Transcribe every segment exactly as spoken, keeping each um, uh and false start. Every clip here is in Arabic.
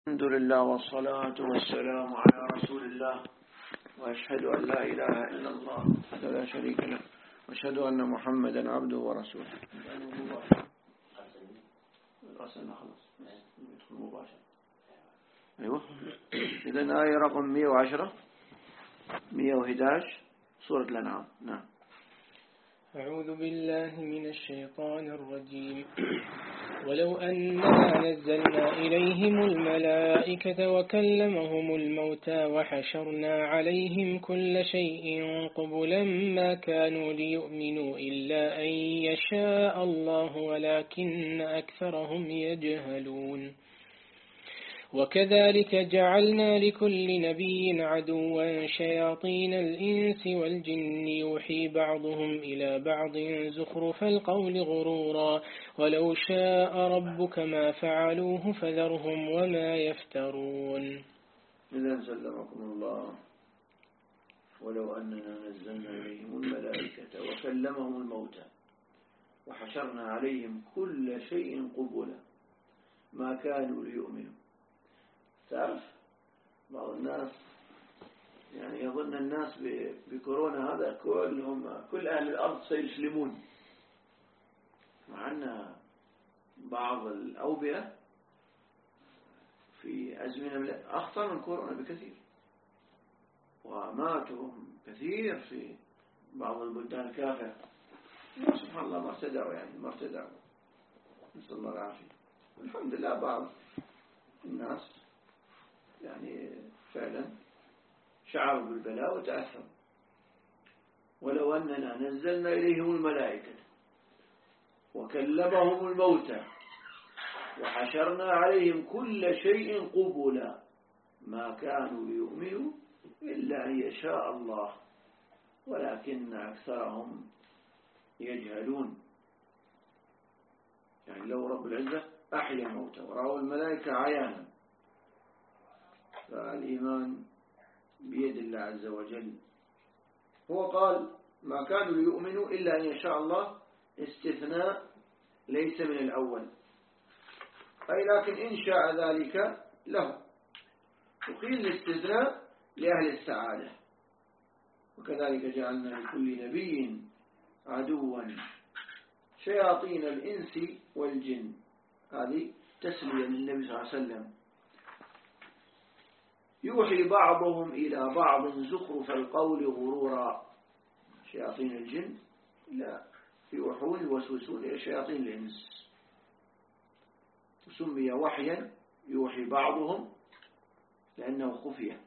الحمد لله والصلاة والسلام على رسول الله وأشهد أن لا إله إلا الله وحده لا شريك له وأشهد أن محمدا عبده ورسوله. أيوة. إذن آية رقم مئة وعشرة مئة وأحد عشر سورة الأنعام. نعم. أعوذ بالله من الشيطان الرجيم. ولو أننا نزلنا إليهم الملائكة وكلمهم الموتى وحشرنا عليهم كل شيء قبلا ما كانوا ليؤمنوا إلا أن يشاء الله ولكن أكثرهم يجهلون. وكذلك جعلنا لكل نبي عدوا شياطين الإنس والجن يوحي بعضهم إلى بعض زخرف القول غرورا ولو شاء ربك ما فعلوه فذرهم وما يفترون. إذن سلمكم الله. ولو أننا نزلنا إليهم الملائكة وكلمهم الموتى وحشرنا عليهم كل شيء قبلا ما كانوا ليؤمنوا. تعرف بعض الناس يعني يظن الناس بكورونا هذا كلهم كل أهل الأرض سيسلمون، مع أن بعض الأوبئة في أزمنة أخطر من كورونا بكثير، وماتوا كثير في بعض البلدان الكافرة. سبحان الله ما ارتدعوا يعني ما ارتدعوا نسأل الله العافية. الحمد لله بعض الناس يعني فعلا شعروا بالبلاء وتأثروا. ولو أننا نزلنا إليهم الملائكة وكلمهم الموتى وحشرنا عليهم كل شيء قبلا ما كانوا ليؤمنوا إلا أن يشاء الله ولكن أكثرهم يجهلون. يعني لو رب العزة أحيا الموتى ورأوا الملائكة عيانا، فالإيمان بيد الله عز وجل. هو قال ما كانوا ليؤمنوا إلا أن يشاء الله، استثناء ليس من الأول، أي لكن إن شاء ذلك له. وقيل الاستثناء لأهل السعادة. وكذلك جعلنا لكل نبي عدوا شياطين الإنس والجن. هذه تسلية للنبي صلى الله عليه وسلم. يوحي بعضهم إلى بعض زخرف القول غرورا. شياطين الجن لا يوحون يوسوسون إلى شياطين الإنس، سمي وحيا يوحي بعضهم لأنه خفية،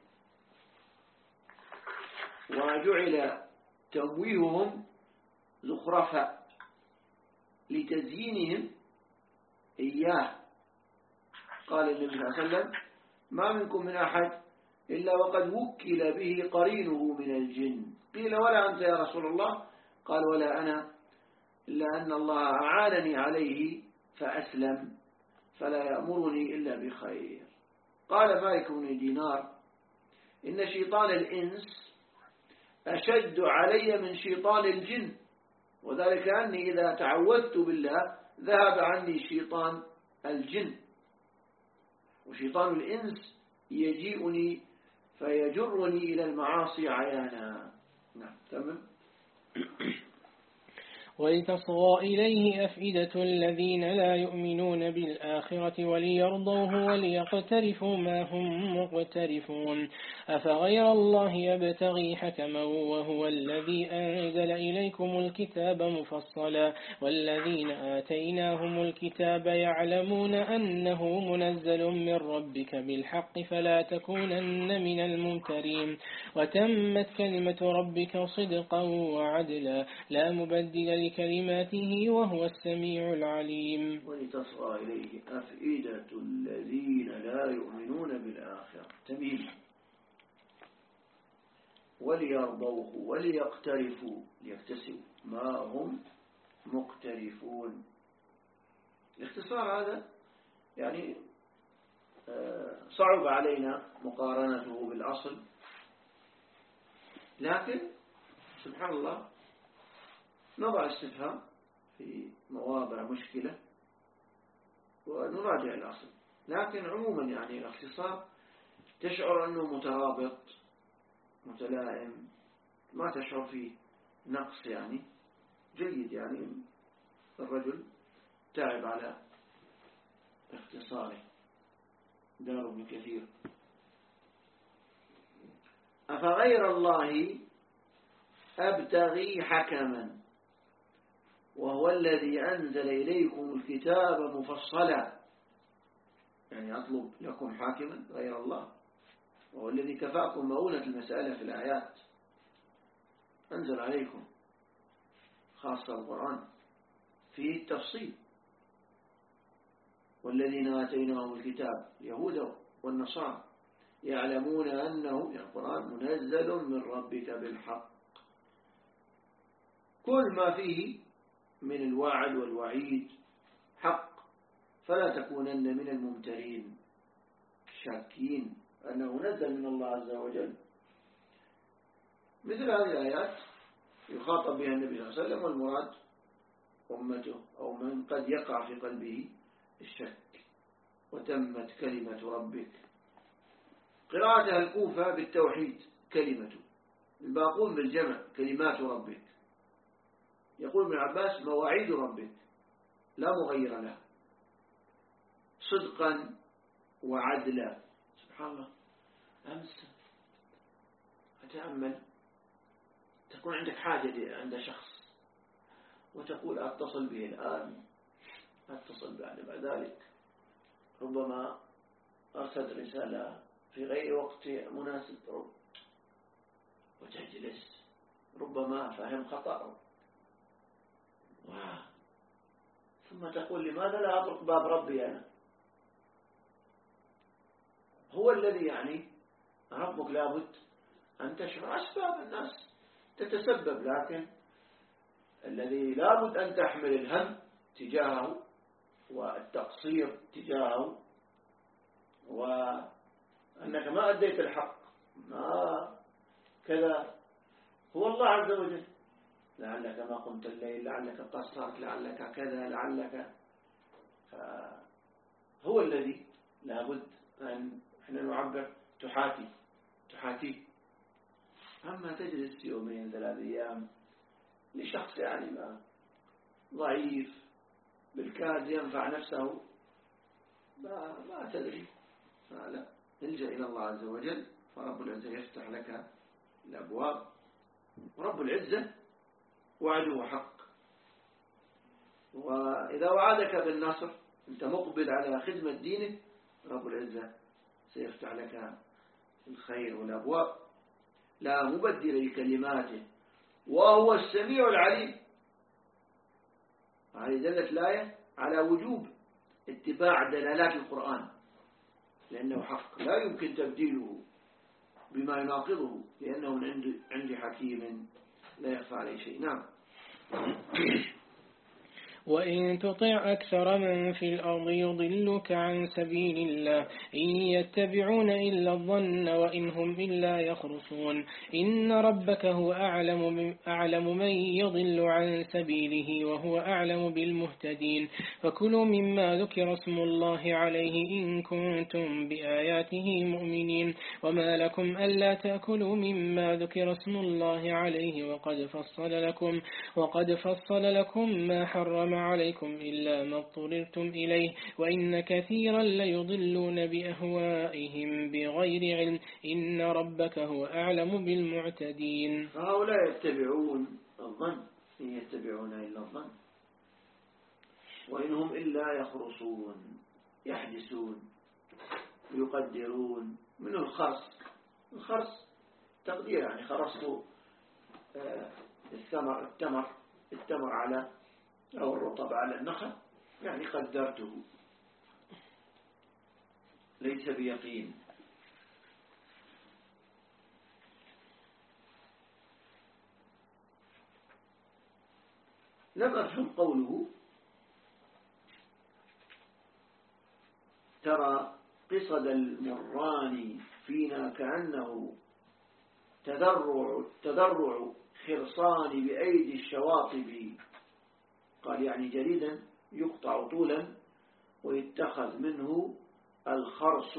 وجعل تمويههم زخرفا لتزيينهم إياه. قال النبي صلى الله عليه وسلم ما منكم من أحد إلا وقد وكل به قرينه من الجن. قيل ولا أنت يا رسول الله؟ قال ولا أنا إلا أن الله أعانني عليه فأسلم فلا يأمرني إلا بخير. قال مالك بن دينار إن شيطان الإنس أشد علي من شيطان الجن، وذلك أني إذا تعوذت بالله ذهب عني شيطان الجن، وشيطان الإنس يجيئني فيجرني إلى المعاصي عيانا. نعم تمام. ولتصغى إليه أفئدة الذين لا يؤمنون بالآخرة وليرضوه وليقترفوا ما هم مقترفون. أفغير الله يبتغي حكما وهو الذي أنزل إليكم الكتاب مفصلا والذين آتيناهم الكتاب يعلمون أنه منزل من ربك بالحق فلا تكونن من الممترين. وتمت كلمة ربك صدقا وعدلا لا مبدل كلماته وهو السميع العليم. ولتصغى إليه أفئدة الذين لا يؤمنون بالآخرة. تميم. وليرضوه وليقترفوا ليكتسبوا ما هم مقترفون. الاختصار هذا يعني صعب علينا مقارنته بالأصل، لكن سبحان الله نضع استفهام في مواضع مشكلة ونراجع الأصل. لكن عموما يعني الاختصار تشعر أنه مترابط متلائم، ما تشعر فيه نقص، يعني جيد، يعني الرجل تعب على اختصاره. دار ابن كثير. أفغير الله أبتغي حكما وهو الذي أنزل إليكم الكتاب مفصلا، يعني أطلب لكم حاكما غير الله، وهو الذي كفاكم مؤونة المسألة في الآيات، أنزل عليكم خاصة القرآن فيه التفصيل. والذين آتيناهم الكتاب يهود والنصارى يعلمون أنه، يعني القرآن منزل من ربك بالحق، كل ما فيه من الوعد والوعيد حق، فلا تكونن من الممترين الشاكين أنه نزل من الله عز وجل. مثل هذه الآيات يخاطب بها النبي صلى الله عليه وسلم، والمراد أمته أو من قد يقع في قلبه الشك. وتمت كلمة ربك، قراءتها الكوفة بالتوحيد كلمة، الباقون بالجمع كلمات ربك. يقول ابن عباس مواعيد ربك لا مغير لها، صدقا وعدلا. سبحان الله. أمس أتأمل، تكون عندك حاجة عند شخص وتقول أتصل به الآن، أتصل بعد بعد ذلك، ربما أرسل رسالة في غير وقت مناسب وتجلس، ربما فهم خطأ، ثم تقول لماذا لا أطرق باب ربي أنا؟ هو الذي يعني ربك لابد أن تشرع أسباب الناس تتسبب، لكن الذي لابد أن تحمل الهم تجاهه والتقصير تجاهه، وأنك ما أديت الحق ما كذا، هو الله عز وجل. لعلك ما قمت الليل، لعلك قصرت، لعلك كذا، لعلك، هو الذي لابد أن احنا نعبر تحاتي تحاتي. أما تجلس يومين ثلاث أيام لشخص يعني ما ضعيف بالكاد ينفع نفسه، ما, ما تدري، فلا، الجأ إلى الله عز وجل، فرب العزة يفتح لك الأبواب، ورب العزة وعده حق. وإذا وعدك بالنصر أنت مقبل على خدمة دينه، رب العزة سيفتح لك الخير والأبواب، لا مبدل لكلماته وهو السميع العليم. هذه دلت الآية على وجوب اتباع دلالات القرآن، لأنه حق لا يمكن تبديله بما يناقضه، لأنه من عند عند حكيم لا يخفى عليه شيء. نعم. وإن تطع أكثر من في الأرض يضلك عن سبيل الله إن يتبعون إلا الظن وإن هم إلا يخرصون إن ربك هو أعلم, أعلم من يضل عن سبيله وهو أعلم بالمهتدين فكلوا مما ذكر اسم الله عليه إن كنتم بآياته مؤمنين وما لكم ألا تأكلوا مما ذكر اسم الله عليه وقد فصل لكم, وقد فصل لكم ما حرم عليكم إلا ما اضطررتم إليه وإن كثيرا ليضلون بأهوائهم بغير علم إن ربك هو أعلم بالمعتدين. هؤلاء يتبعون الظن، إن يتبعون إلا الظن وإنهم إلا يخرصون، يحدثون يقدرون. من الخرص، الخرص تقدير، يعني خرصت الثمر التمر التمر على أو الرطب على النخل، يعني قدرته، ليس بيقين. لم أفهم قوله ترى قصد المران فينا كأنه تذرع, تذرع خرصان بأيدي الشواطب. قال يعني جريدا يقطع طولا ويتخذ منه الخرص،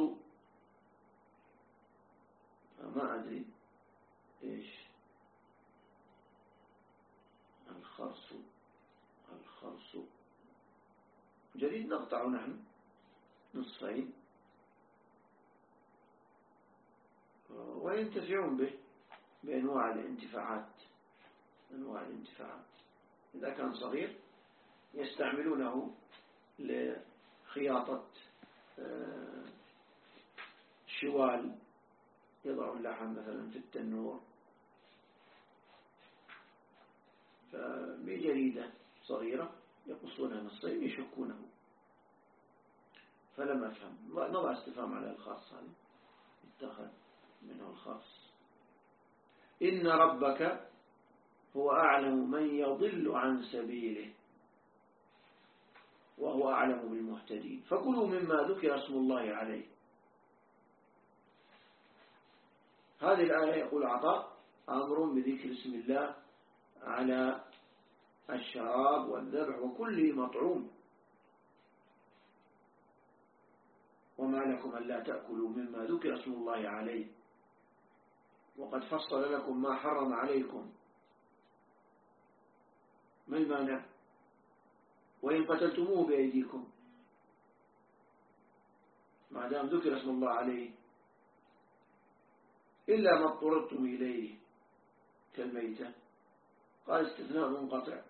ما أدري إيش الخرص. الخرص جديد نقطع نحن نصفين وينتفعون به بأنواع الانتفاعات. أنواع الانتفاعات إذا كان صغير يستعملونه لخياطة شوال، يضع اللحم مثلا في التنور، فبجريدة صغيرة يقصونها نصين يشكونه. فلم أفهم، نضع استفهام على الخاص، هذا اتخذ منه الخاص. إن ربك هو أعلم من يضل عن سبيله وهو أعلم بالمهتدين فكلوا مما ذكر اسم الله عليه. هذه الآية يقول عطاء أمر بذكر اسم الله على الشراب والذبح وكل مطعوم. وما لكم ألا تأكلوا مما ذكر اسم الله عليه وقد فصل لكم ما حرم عليكم. ما المانع؟ وإن قتلتموه بأيديكم ما دام ذكر اسم الله عليه، إلا ما اضطررتم إليه كالميتة. قال استثناء منقطع.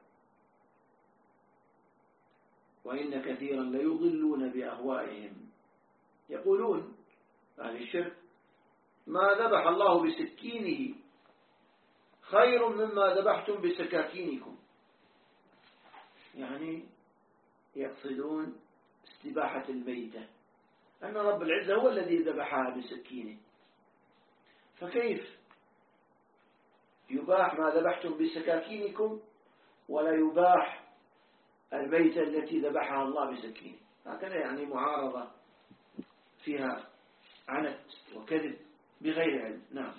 وإن كثيرا ليضلون بأهوائهم. يقولون أهل الشرك ما ذبح الله بسكينه خير مما ذبحتم بسكاكينكم، يعني يقصدون استباحة الميتة، أن رب العزة هو الذي ذبحها بسكينه، فكيف يباح ما ذبحتم بسكاكينكم ولا يباح الميتة التي ذبحها الله بسكينه؟ هكذا يعني معارضة فيها عنت وكذب بغير علم. نعم.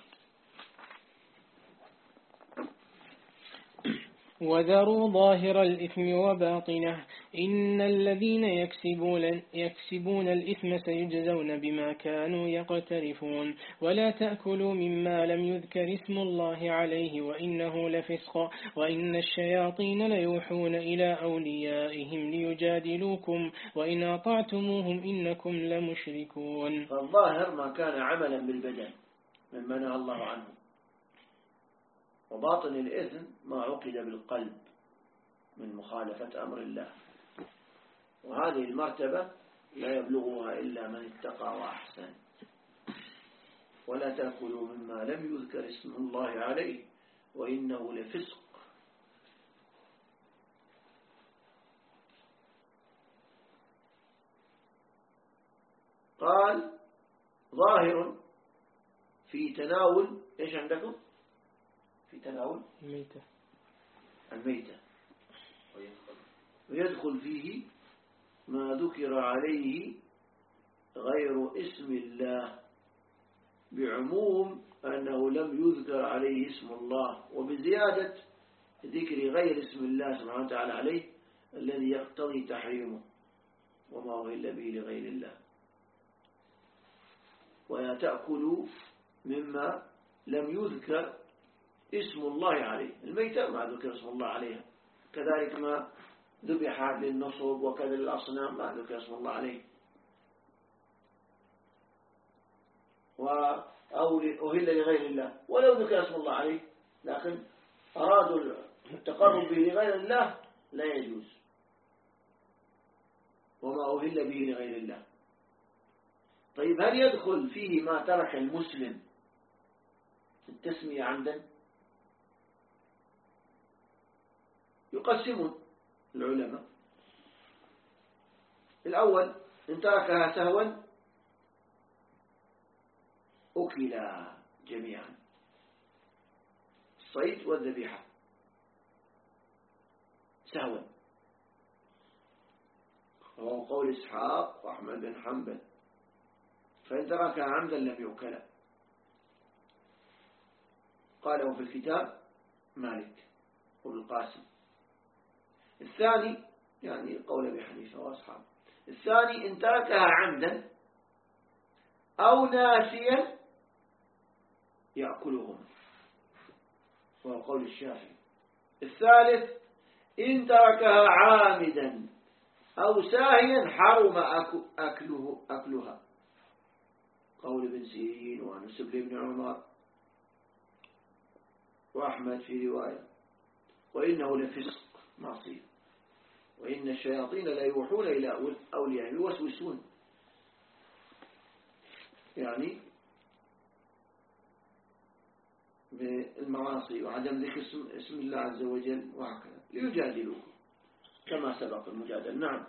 وذروا ظاهر الإثم وباطنه إن الذين يكسبون, يكسبون الإثم سيجزون بما كانوا يقترفون ولا تأكلوا مما لم يذكر اسم الله عليه وإنه لفسق وإن الشياطين ليوحون إلى أوليائهم ليجادلوكم وإن أطعتموهم إنكم لمشركون. فالظاهر ما كان عملا بالبدن مما نهى الله عنه، وباطن الإثم ما عقد بالقلب من مخالفة أمر الله، وهذه المرتبة لا يبلغها إلا من اتقى وأحسن. ولا تأكلوا مما لم يذكر اسم الله عليه وإنه لفسق. قال ظاهر في تناول إيش عندكم؟ في تناول الميتة الميتة ويدخل فيه ما ذكر عليه غير اسم الله بعموم أنه لم يذكر عليه اسم الله، وبزيادة ذكر غير اسم الله سبحانه وتعالى عليه الذي يقتضي تحريمه وما أهل به لغير الله. ولا تأكلوا مما لم يذكر اسم الله عليه. الميتة ما ذكر اسم الله عليها، كذلك ما ذبح للنصب وكذا الأصنام ما ذكر اسم الله عليه. أو أهل لغير الله ولو ذكر اسم الله عليه لكن أرادوا التقرب به لغير الله لا يجوز. وما أهل به لغير الله. طيب هل يدخل فيه ما ترك المسلم التسمية عمدا؟ يقسمون العلماء. الأول إن تركها سهوا أكلا جميعا، الصيد والذبيحة سهوا، وهو قول إسحاق وأحمد بن حنبل. فإن تركها عمدا لم يؤكلا. قاله في الكتاب مالك وابن القاسم. الثاني يعني قول أبي حنيفة وأصحابه. الثاني إن تركها عمدا أو ناسيا يأكلهما، وهو قول الشافعي. الثالث إن تركها عامدا أو ساهيا حرم أكله أكلها، قول ابن سيرين ونسب لابن عمر وأحمد في رواية. وإنه لفسق معصية، وإن الشياطين لا يوحون إلى أولياء يوسوسون، يعني بالمعاصي وعدم ذكر اسم الله عز وجل وهكذا ليجادلوه كما سبق المجادل. نعم.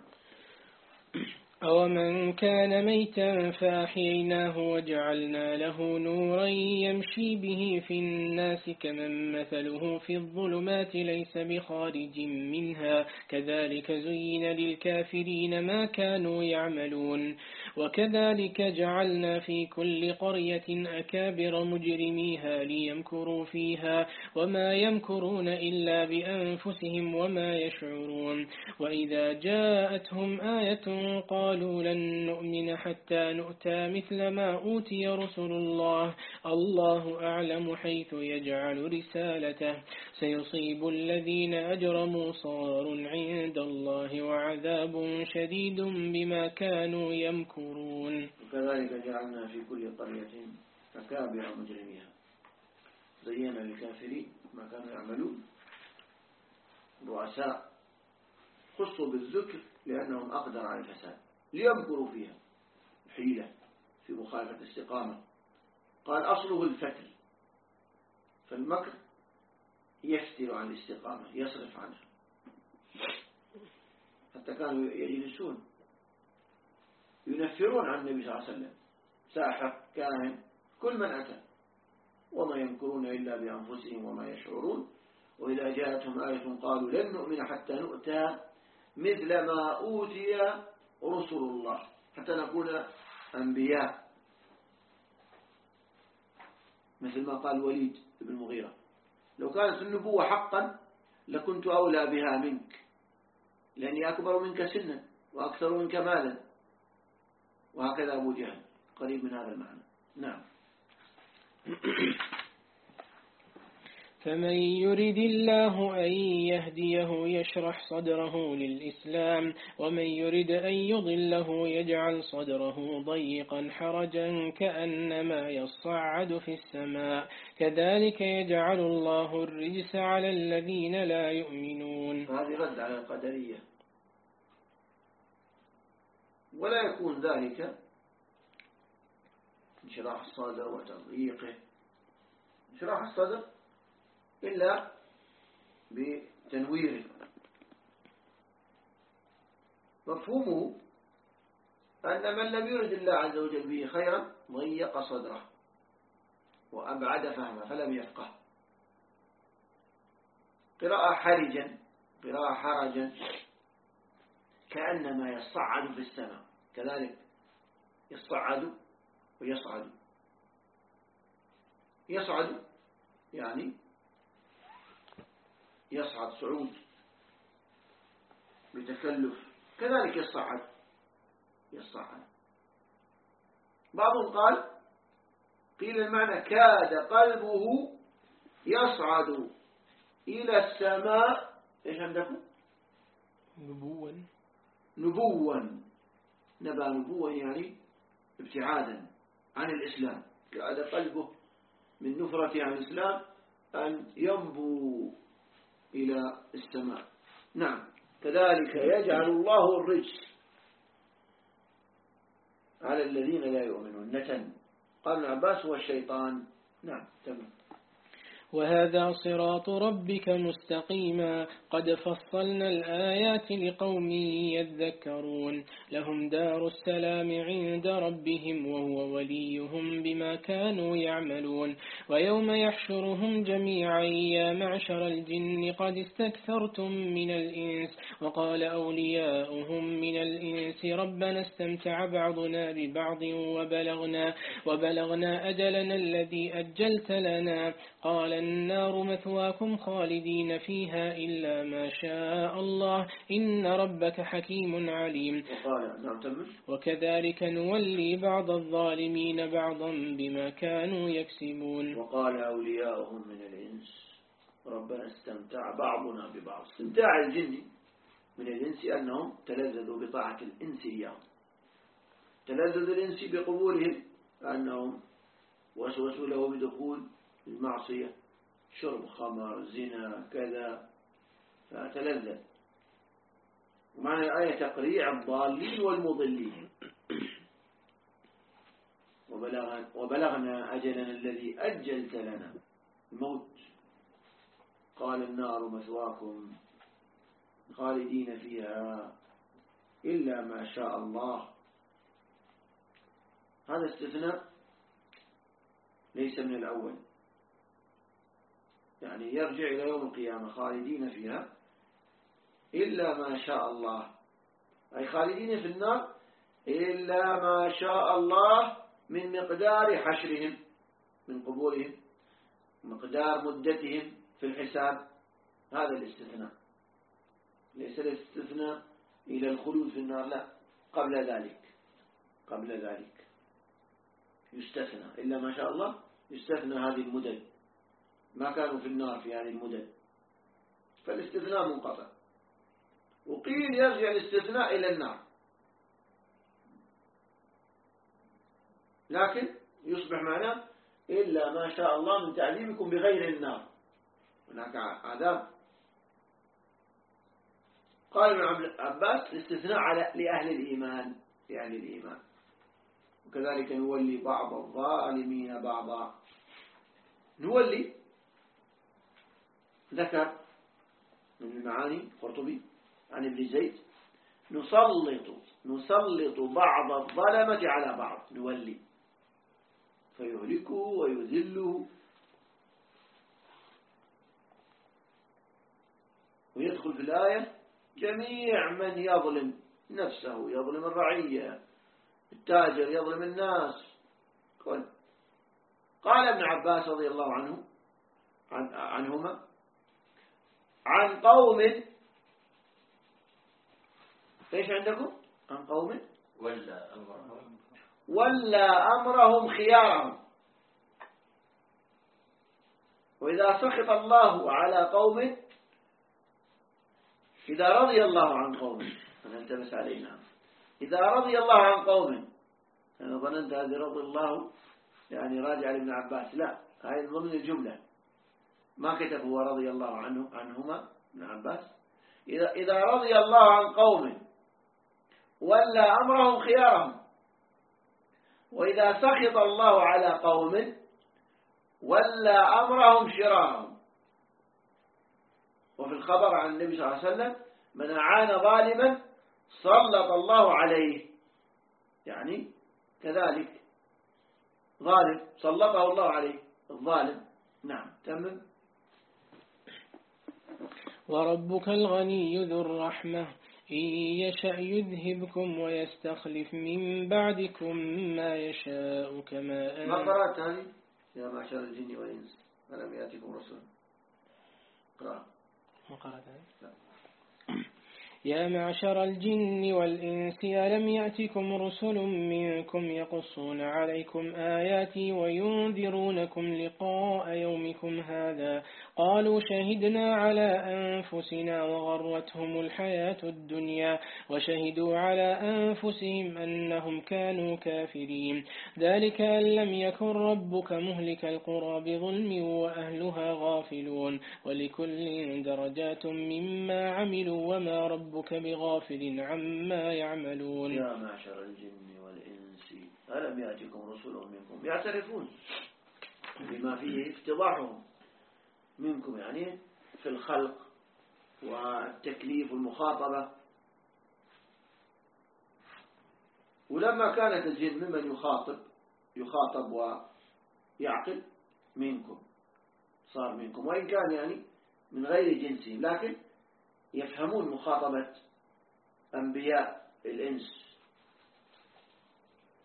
أومن كان ميتا فأحييناه وجعلنا له نورا يمشي به في الناس كمن مثله في الظلمات ليس بخارج منها كذلك زين للكافرين ما كانوا يعملون. وكذلك جعلنا في كل قرية أكابر مجرميها ليمكروا فيها وما يمكرون إلا بأنفسهم وما يشعرون. وإذا جاءتهم آية قالوا لن نؤمن حتى نؤتى مثل ما أوتي رسل الله الله أعلم حيث يجعل رسالته سيصيب الذين أجرموا صغار عند الله وعذاب شديد بما كانوا يمكرون. وكذلك جعلنا في كل قرية أكابر مجرميها زينا للكافرين ما كانوا يعملون. رؤساء خصوا بالذكر لأنهم أقدر على الفساد ليمكروا فيها حيلة في مخالفة الاستقامة. قال أصله الفتل، فالمكر يفتر عن الاستقامة يصرف عنها، حتى كانوا يجلسون ينفرون عن النبي صلى الله عليه وسلم، ساحر كاهن كل من أتى، وما يمكرون إلا بأنفسهم وما يشعرون. وإذا جاءتهم آية قالوا لن نؤمن حتى نؤتى مثل ما أوتي رسل الله، حتى نكون أنبياء مثل ما قال وليد بن المغيرة لو كانت النبوة حقا لكنت أولى بها منك لأني أكبر منك سنا وأكثر منك مالا، وهكذا أبو جهل قريب من هذا المعنى. نعم. فمن يرد الله أن يهديه يشرح صدره للإسلام ومن يرد أن يضله يجعل صدره ضيقا حرجا كأنما يصعد في السماء كذلك يجعل الله الرجس على الذين لا يؤمنون. هذه رد على القدرية، ولا يكون ذلك انشراح الصدر وتضييقه، انشراح الصدر إلا بتنويره. مفهومه أن من لم يرد الله عز وجل به خيرا ضيق صدره وأبعد فهمه فلم يفقه. قراءة حرجا، قراءة حرجا كأنما يصعد في السماء، كذلك يصعد ويصعد. يصعد يعني يصعد صعود بتكلف، كذلك يصعد يصعد. بعضهم قال قيل المعنى كاد قلبه يصعد إلى السماء. إيش عندكم؟ نبوا نبوا نبى نبوا يعني ابتعادا عن الإسلام. كاد قلبه من نفرة عن الإسلام أن ينبو إلى السماء. نعم. كذلك يجعل الله الرجس على الذين لا يؤمنون. نتن قال ابن عباس هو الشيطان. نعم تمام. وهذا صراط ربك مستقيما قد فصلنا الآيات لقوم يذكرون لهم دار السلام عند ربهم وهو وليهم بما كانوا يعملون. ويوم يحشرهم جميعا يا معشر الجن قد استكثرتم من الإنس وقال أولياؤهم من الإنس ربنا استمتع بعضنا ببعض وبلغنا, وبلغنا أجلنا الذي أجلت لنا قال النار مثواكم خالدين فيها إلا ما شاء الله إن ربك حكيم عليم. وكذلك نولي بعض الظالمين بعضا بما كانوا يكسبون. وقال أولياؤهم من الإنس ربنا استمتع بعضنا ببعض. استمتاع الجن من الإنس أنهم تلذذوا بطاعة الإنس إياهم، تلذذ الإنس بقبولهم أنهم وسوسوا له بدخول المعصية، شرب خمر زنا كذا، فتلذذ. ومعنى الآية تقريع الضالين والمضلين. وبلغنا أجلنا الذي أجلت لنا الموت، قال النار مثواكم خالدين فيها إلا ما شاء الله. هذا استثناء ليس من الأول، يعني يرجع إلى يوم القيامة خالدين فيها إلا ما شاء الله، أي خالدين في النار إلا ما شاء الله من مقدار حشرهم، من قبولهم، مقدار مدتهم في الحساب. هذا الاستثناء، ليس الاستثناء إلى الخلود في النار، لا، قبل ذلك قبل ذلك يستثنى إلا ما شاء الله، يستثنى هذه المدد، ما كانوا في النار في هذه المدد، فالاستثناء منقطع. وقيل يرجع الاستثناء إلى النار، لكن يصبح معناه إلا ما شاء الله من تعذيبكم بغير النار، هناك عذاب. قال ابن عباس الاستثناء على لأهل الإيمان، لأهل الإيمان. وكذلك نولي بعض الظالمين بعضا. نولي ذكر من المعاني قرطبي عن ابن زيد نسلط نسلط بعض الظلمة على بعض، نولي فيهلكه ويذله، ويدخل في الآية جميع من يظلم نفسه، يظلم الرعية، التاجر يظلم الناس. قال, قال ابن عباس رضي الله عنه عن عنهما عن قوم، ايش عندكم؟ عن قوم ولا أمرهم ولا أمرهم خيارهم. وإذا سخط الله على قوم، إذا رضي الله عن قوم، أنا التمس علينا، إذا رضي الله عن قوم، أنا ظننت هذه رضي الله يعني راجع لابن عباس، لا، هذه ضمن الجملة، ما كتب هو رضي الله عنه عنهما ابن عباس. إذا إذا رضي الله عن قوم ولا أمرهم خيارهم، وإذا سخط الله على قوم ولا أمرهم شرارهم. وفي الخبر عن النبي صلى الله عليه وسلم من أعان ظالما سلط الله عليه، يعني كذلك ظالم سلطه الله عليه الظالم. نعم تمام. وربك الغني ذو الرحمة إن يشأ يذهبكم ويستخلف من بعدكم ما يشاء كما أن. ما قرأت هذه يا معشر الجن والإنس ألم يأتكم رسل؟ قرأ. ما قرأت هذه؟ يا معشر الجن والإنس ألم يأتكم رسل منكم يقصون عليكم آياتي وينذرونكم لقاء يومكم هذا قالوا شهدنا على أنفسنا وغرتهم الحياة الدنيا وشهدوا على أنفسهم أنهم كانوا كافرين ذلك أن لم يكن ربك مهلك القرى بظلم وأهلها غافلون ولكل درجات مما عملوا وما ربك بغافل عما يعملون. يا معشر الجن والإنس ألم يأتكم رسل منكم يعترفون بما فيه افتضاحهم منكم، يعني في الخلق والتكليف والمخاطبة. ولما كانت الجن ممن يخاطب يخاطب ويعقل منكم صار منكم، وإن كان يعني من غير جنسهم، لكن يفهمون مخاطبة أنبياء الإنس.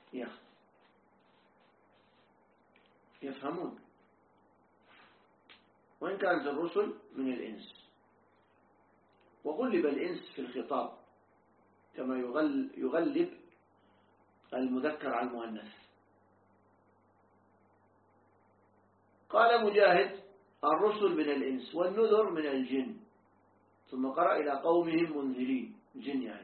يفهمون وإن كانت الرسل من الإنس. وغلب الإنس في الخطاب كما يغل يغلب المذكر على المؤنث. قال مجاهد الرسل من الإنس والنذر من الجن، ثم قرأ إلى قومهم منذرين، جن يعني.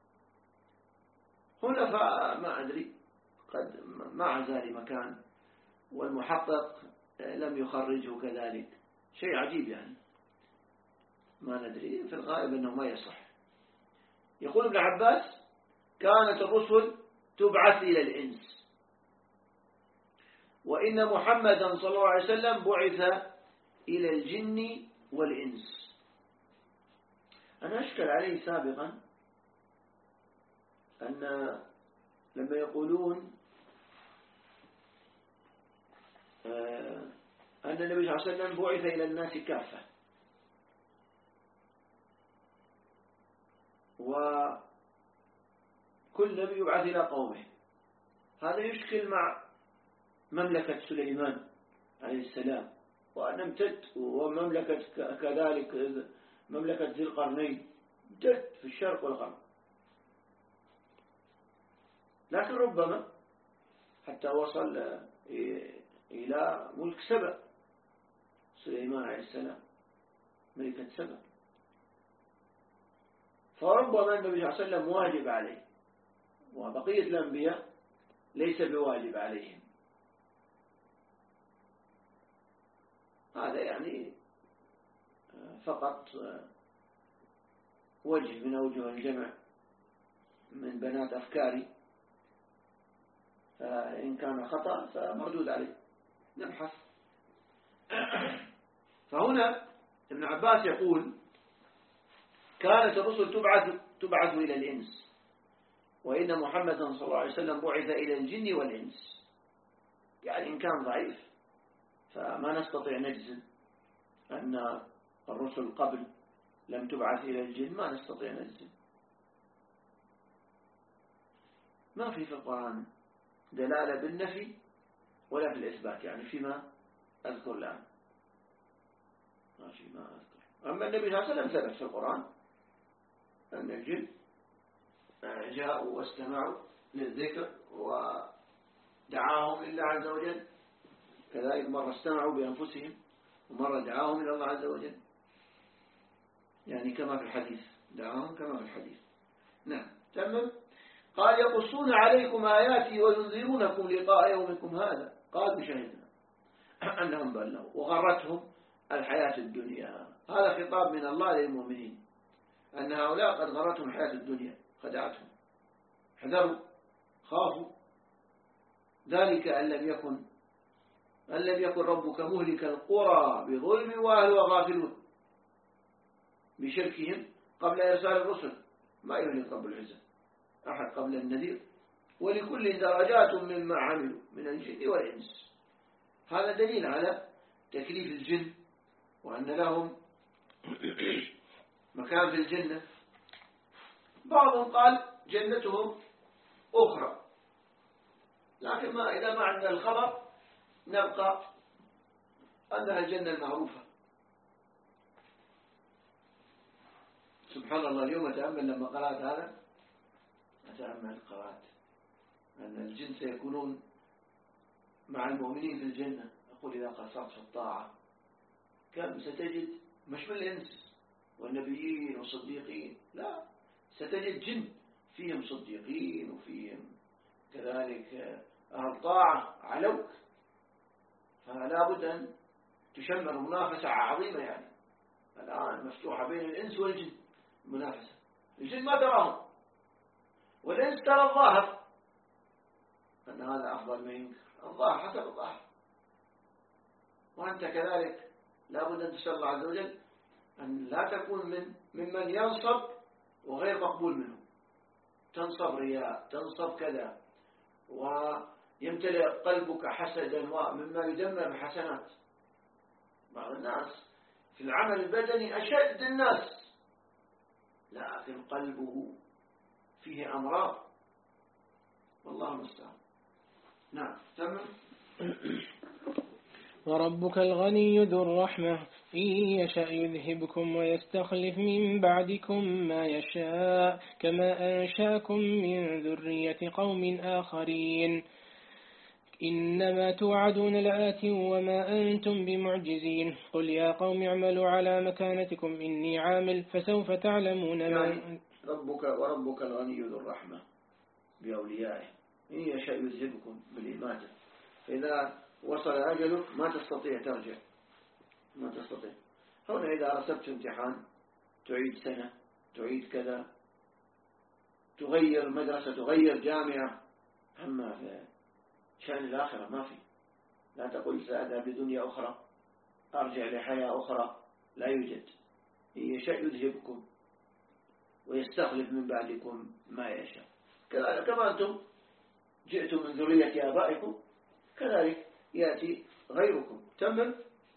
هنا فما أدري قد ما عزال مكان، والمحقق لم يخرجه كذلك، شيء عجيب يعني، ما ندري، في الغالب أنه ما يصح. يقول ابن عباس كانت الرسل تبعث إلى الإنس، وإن محمدا صلى الله عليه وسلم بعث إلى الجن والإنس. أنا أشكل عليه سابقا أن لما يقولون أن النبي صلى الله عليه وسلم بعث إلى الناس كافة، وكل نبي يبعث إلى قومه، هذا يشكل مع مملكة سليمان عليه السلام، وأن امتد، ومملكة كذلك مملكة ذي القرنين امتد في الشرق والغرب، لكن ربما حتى وصل إلى ملك سبأ، سليمان عليه السلام ملكة سبأ، فربما النبي صلى الله عليه وسلم واجب عليه، وبقية الأنبياء ليس بواجب عليهم. هذا يعني فقط وجه من أوجه الجمع من بنات أفكاري، فإن كان خطأ فمردود عليه، نبحث. فهنا ابن عباس يقول كانت الرسل تبعث, تبعث إلى الإنس، وإن محمدا صلى الله عليه وسلم بعث إلى الجن والإنس. يعني إن كان ضعيف فما نستطيع نجزم أن الرسل قبل لم تبعث إلى الجن، ما نستطيع نجزم، ما في في القرآن دلالة بالنفي ولا في الإثبات، يعني فيما أذكر الآن ماشي ما أذكر. أما النبي صلى الله عليه وسلم ثبت في القرآن أن الجن جاءوا واستمعوا للذكر ودعاهم لله عز وجل، كذلك مرة استمعوا بأنفسهم ومرة دعاهم إلى الله عز وجل، يعني كما في الحديث، دعاهم كما في الحديث. نعم تمام. قال يقصون عليكم آياتي وينذرونكم لقاء يومكم هذا، قالوا شهدنا أنهم بلغوا وغرتهم الحياة الدنيا. هذا خطاب من الله للمؤمنين أن هؤلاء قد غرتهم الحياة الدنيا، خدعتهم، حذروا، خافوا، ذلك أن لم يكن أن لم يكن ربك مهلك القرى بظلم وأهلها غافلون بشركهم قبل إرسال الرسل. ما يهلك رب العزة أحد قبل النذير، ولكل درجات مما عملوا من الجن والإنس. هذا دليل على تكليف الجن وأن لهم مكان في الجنة. بعضهم قال جنتهم أخرى، لكن ما إذا ما عندنا الخبر نبقى أنها الجنة المعروفة. سبحان الله، اليوم أتأمل لما قرأت هذا، أتأمل قرأت أن الجن سيكونون مع المؤمنين في الجنة. أقول إذا قصرت في الطاعة كم ستجد مش من الإنس والنبيين والصديقين، لا، ستجد جن فيهم صديقين وفيهم كذلك أهل طاعة علوك، فلا بد أن تشمل منافسة عظيمة. يعني الآن مفتوحة بين الإنس والجن منافسة، الجن ما تراهم والإنس ترى الظاهر أن هذا أفضل ما ينكر، الظاهر حسب الظاهر. وأنت كذلك لا بد أن تسأل الله عز وجل أن لا تكون من ممن ينصب وغير مقبول منه، تنصب رياء، تنصب كذا، ويمتلئ قلبك حسدا ومما يدمر حسنات. بعض الناس في العمل البدني أشد الناس، لكن قلبه فيه أمراض، والله المستعان. نعم تمام. وربك الغني ذو الرحمة إن يشأ يذهبكم ويستخلف من بعدكم ما يشاء كما أنشأكم من ذرية قوم آخرين إنما توعدون لآت وما أنتم بمعجزين قل يا قوم اعملوا على مكانتكم إني عامل فسوف تعلمون يعني ما ربك وربك الغني ذو الرحمة بأوليائه إن يشأ يذهبكم بالإماتة فإذا وصل أجلك ما تستطيع ترجع ما تستطيع. هنا إذا رسبت امتحان تعيد سنة تعيد كذا تغير مدرسة تغير جامعة، أما في شأن الآخرة ما في. لا تقول سأذهب لدنيا أخرى أرجع لحياة أخرى، لا يوجد. إن يشاء يذهبكم ويستخلف من بعدكم ما يشاء. كذلك كما أنتم جئتم من ذرية آبائكم كذلك يأتي غيركم. تمام.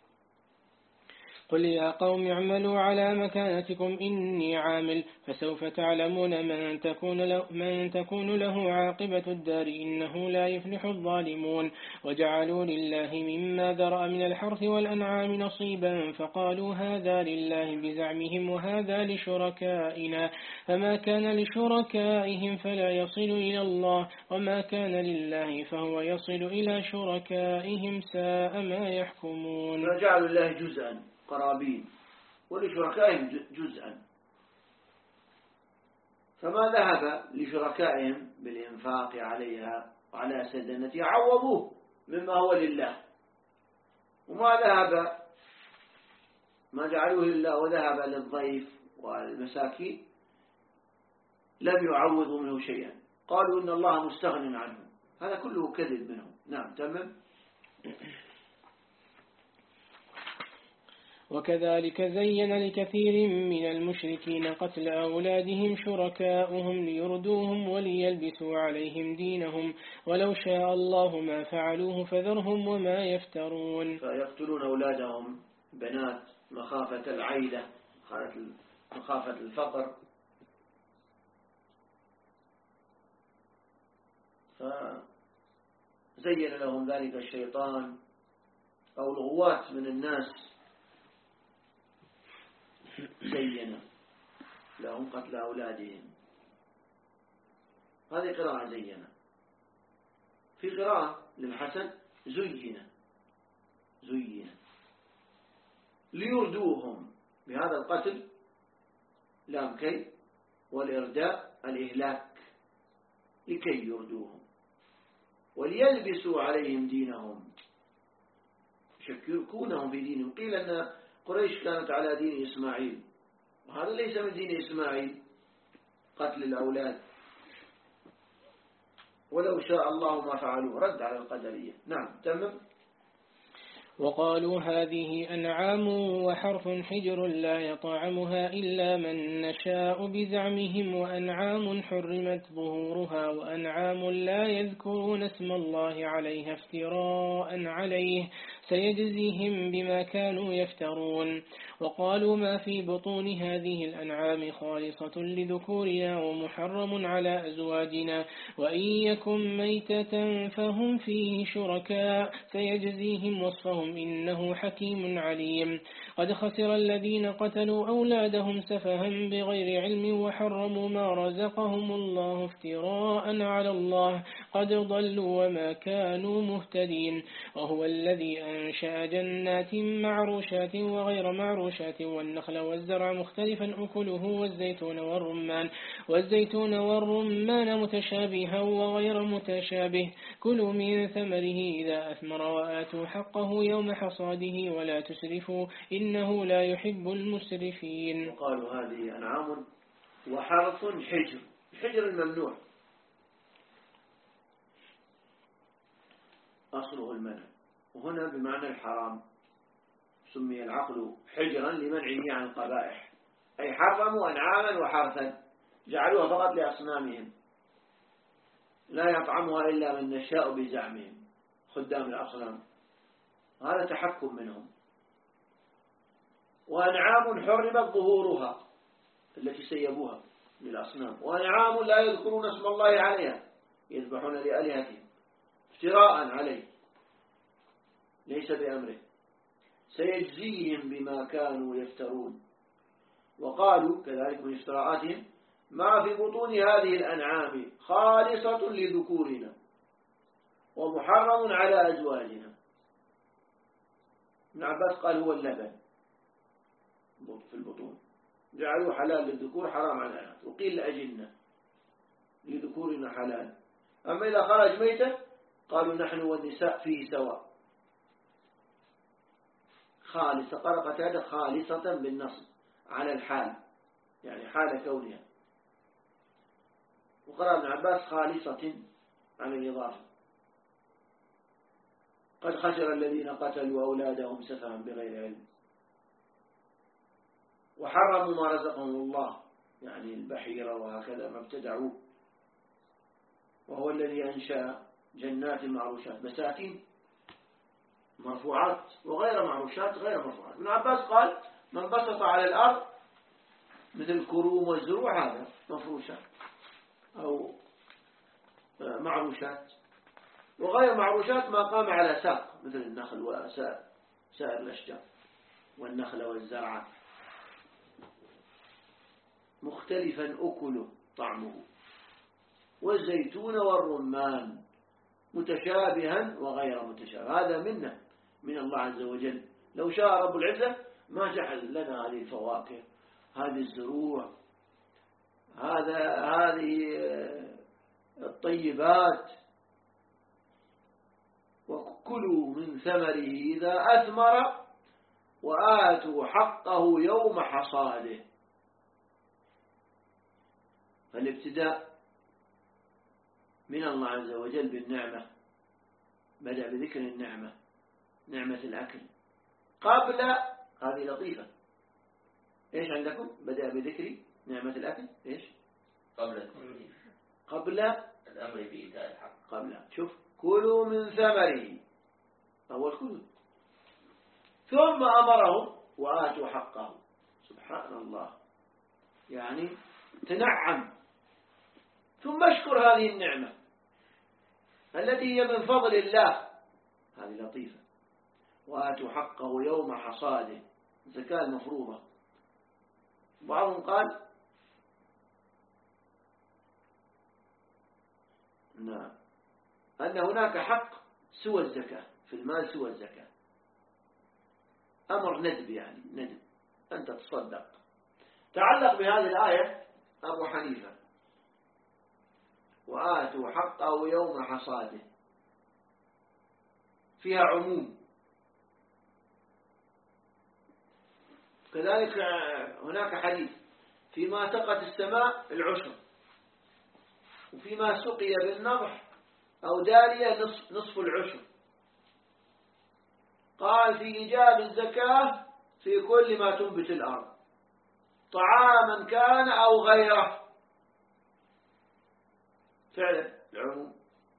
قل يا قوم اعملوا على مكانتكم إني عامل فسوف تعلمون من تكون له, من تكون له عاقبة الدار إنه لا يفلح الظالمون وجعلوا لله مما ذرأ من الحرث والأنعام نصيبا فقالوا هذا لله بزعمهم وهذا لشركائنا فما كان لشركائهم فلا يصل إلى الله وما كان لله فهو يصل إلى شركائهم ساء ما يحكمون. فجعلوا الله جزءا قرابين ولشركائهم جزءا، فما ذهب لشركائهم بالإنفاق عليها وعلى سدنتها عوضوه مما هو لله، وما ذهب ما جعلوه لله وذهب للضيف والمساكين لم يعوضوا منه شيئا، قالوا إن الله مستغن عنه. هذا كله كذب منهم. نعم. تمام. وكذلك زين لكثير من المشركين قتل أولادهم شركاؤهم ليردوهم وليلبسوا عليهم دينهم ولو شاء الله ما فعلوه فذرهم وما يفترون. فيقتلون أولادهم بنات مخافة العيلة مخافة الفقر، فزين لهم ذلك الشيطان أو الغواة من الناس، زين لهم قتل أولادهم. هذه قراءة زين. في قراءة للحسن زين زين ليردوهم بهذا القتل لام كي والإرداء الإهلاك لكي يردوهم وليلبسوا عليهم دينهم يشككونهم في دينهم. قيل أن قريش كانت على دين إسماعيل وهذا ليس من دين إسماعيل قتل الأولاد، ولو شاء الله ما فعلوه. رد على القدرية. نعم. تمام. وقالوا هذه أنعام وحرث حجر لا يطعمها إلا من نشاء بزعمهم وأنعام حرمت ظهورها وأنعام لا يذكرون اسم الله عليها افتراء عليه سيجزيهم بما كانوا يفترون. وقالوا ما في بطون هذه الأنعام خالصة لذكورنا ومحرم على أزواجنا وإن يكن ميتة فهم فيه شركاء سيجزيهم وصفهم إنه حكيم عليم. قد خسر الذين قتلوا أولادهم سفها بغير علم وحرموا ما رزقهم الله افتراء على الله قد ضلوا وما كانوا مهتدين. وهو الذي أنشأ جنات معروشات وغير معروشات والنخل والزرع مختلفا أكله والزيتون والرمان والزيتون والرمان متشابها وغير متشابه كلوا من ثمره إذا أثمر وآتوا حقه يوم حصاده ولا تسرفوا إنه لا يحب المسرفين. وقالوا هذه أنعام وحرث حجر. الحجر الممنوع أصله المنع، وهنا بمعنى الحرام. سمي العقل حجرا لمنعه عن القبائح، أي حرموا أنعاما وحرثا جعلوها فقط لأصنامهم لا يطعمها إلا من نشاء بزعمهم خدام الأصنام. هذا تحكم منهم. وأنعام حرمت ظهورها التي سيبوها للأصنام، وأنعام لا يذكرون اسم الله عليها يذبحون لآلهتهم افتراء عليه ليس بأمره سيجزيهم بما كانوا يفترون. وقالوا كذلك من افتراءاتهم ما في بطون هذه الأنعام خالصة لذكورنا ومحرم على أزواجنا. ابن عباس قال هو اللبن في البطون، جعلوه حلال للذكور حرام على الأناث، وقيل لأجلنا لذكورنا حلال. أما إذا خرج ميتا قالوا نحن والنساء فيه سواء. خالصة قرأت هذا خالصة بالنصب على الحال، يعني حال كونها. وقرأ ابن عباس خالصة عن الإضافة. قد خسر الذين قتلوا أولادهم سفها بغير علم وحرموا ما رزقهم الله، يعني البحيرة وهكذا ما ابتدعوه. وهو الذي أنشأ جنات معروشات بساتين مرفوعات وغير معروشات غير مرفوعات. ابن عباس قال من بسط على الأرض مثل الكروم والزروع هذا مفروشات أو معروشات، وغير معروشات ما قام على ساق مثل النخل وسائر الأشجار والنخل والزرع، مختلفا أكله طعمه، والزيتون والرمان متشابها وغير متشابه. هذا منا من الله عز وجل. لو شاء رب العزة ما جعل لنا هذه الفواكه، هذه الزروع، هذا هذه الطيبات. وكلوا من ثمره إذا أثمر وآتوا حقه يوم حصاده. فالابتداء من الله عز وجل بالنعمة، بدأ بذكر النعمة، نعمة الأكل قبل، هذه لطيفة. إيش عندكم؟ بدأ بذكر نعمة الأكل إيش؟ قبل التكليف، قبل الأمر بإيتاء الحق. قبل شوف كلوا من ثمره أول كلوا، ثم أمرهم وآتوا حقه. سبحان الله، يعني تنعم ثم اشكر هذه النعمة التي هي من فضل الله. هذه لطيفة. وآتوا حقه يوم حصاده، زكاة مفروضة. بعضهم قال نعم أن هناك حق سوى الزكاة في المال، سوى الزكاة أمر ندب، يعني ندب أن تتصدق. تعلق بهذه الآية أبو حنيفة وآتوا حقه يوم حصاده، فيها عموم. كذلك هناك حديث فيما سقت السماء العشر، وفيما سقي بالنضح أو دالية نصف, نصف العشر. قال في إيجاب الزكاة في كل ما تنبت الأرض طعاما كان أو غيره، فعلا العموم.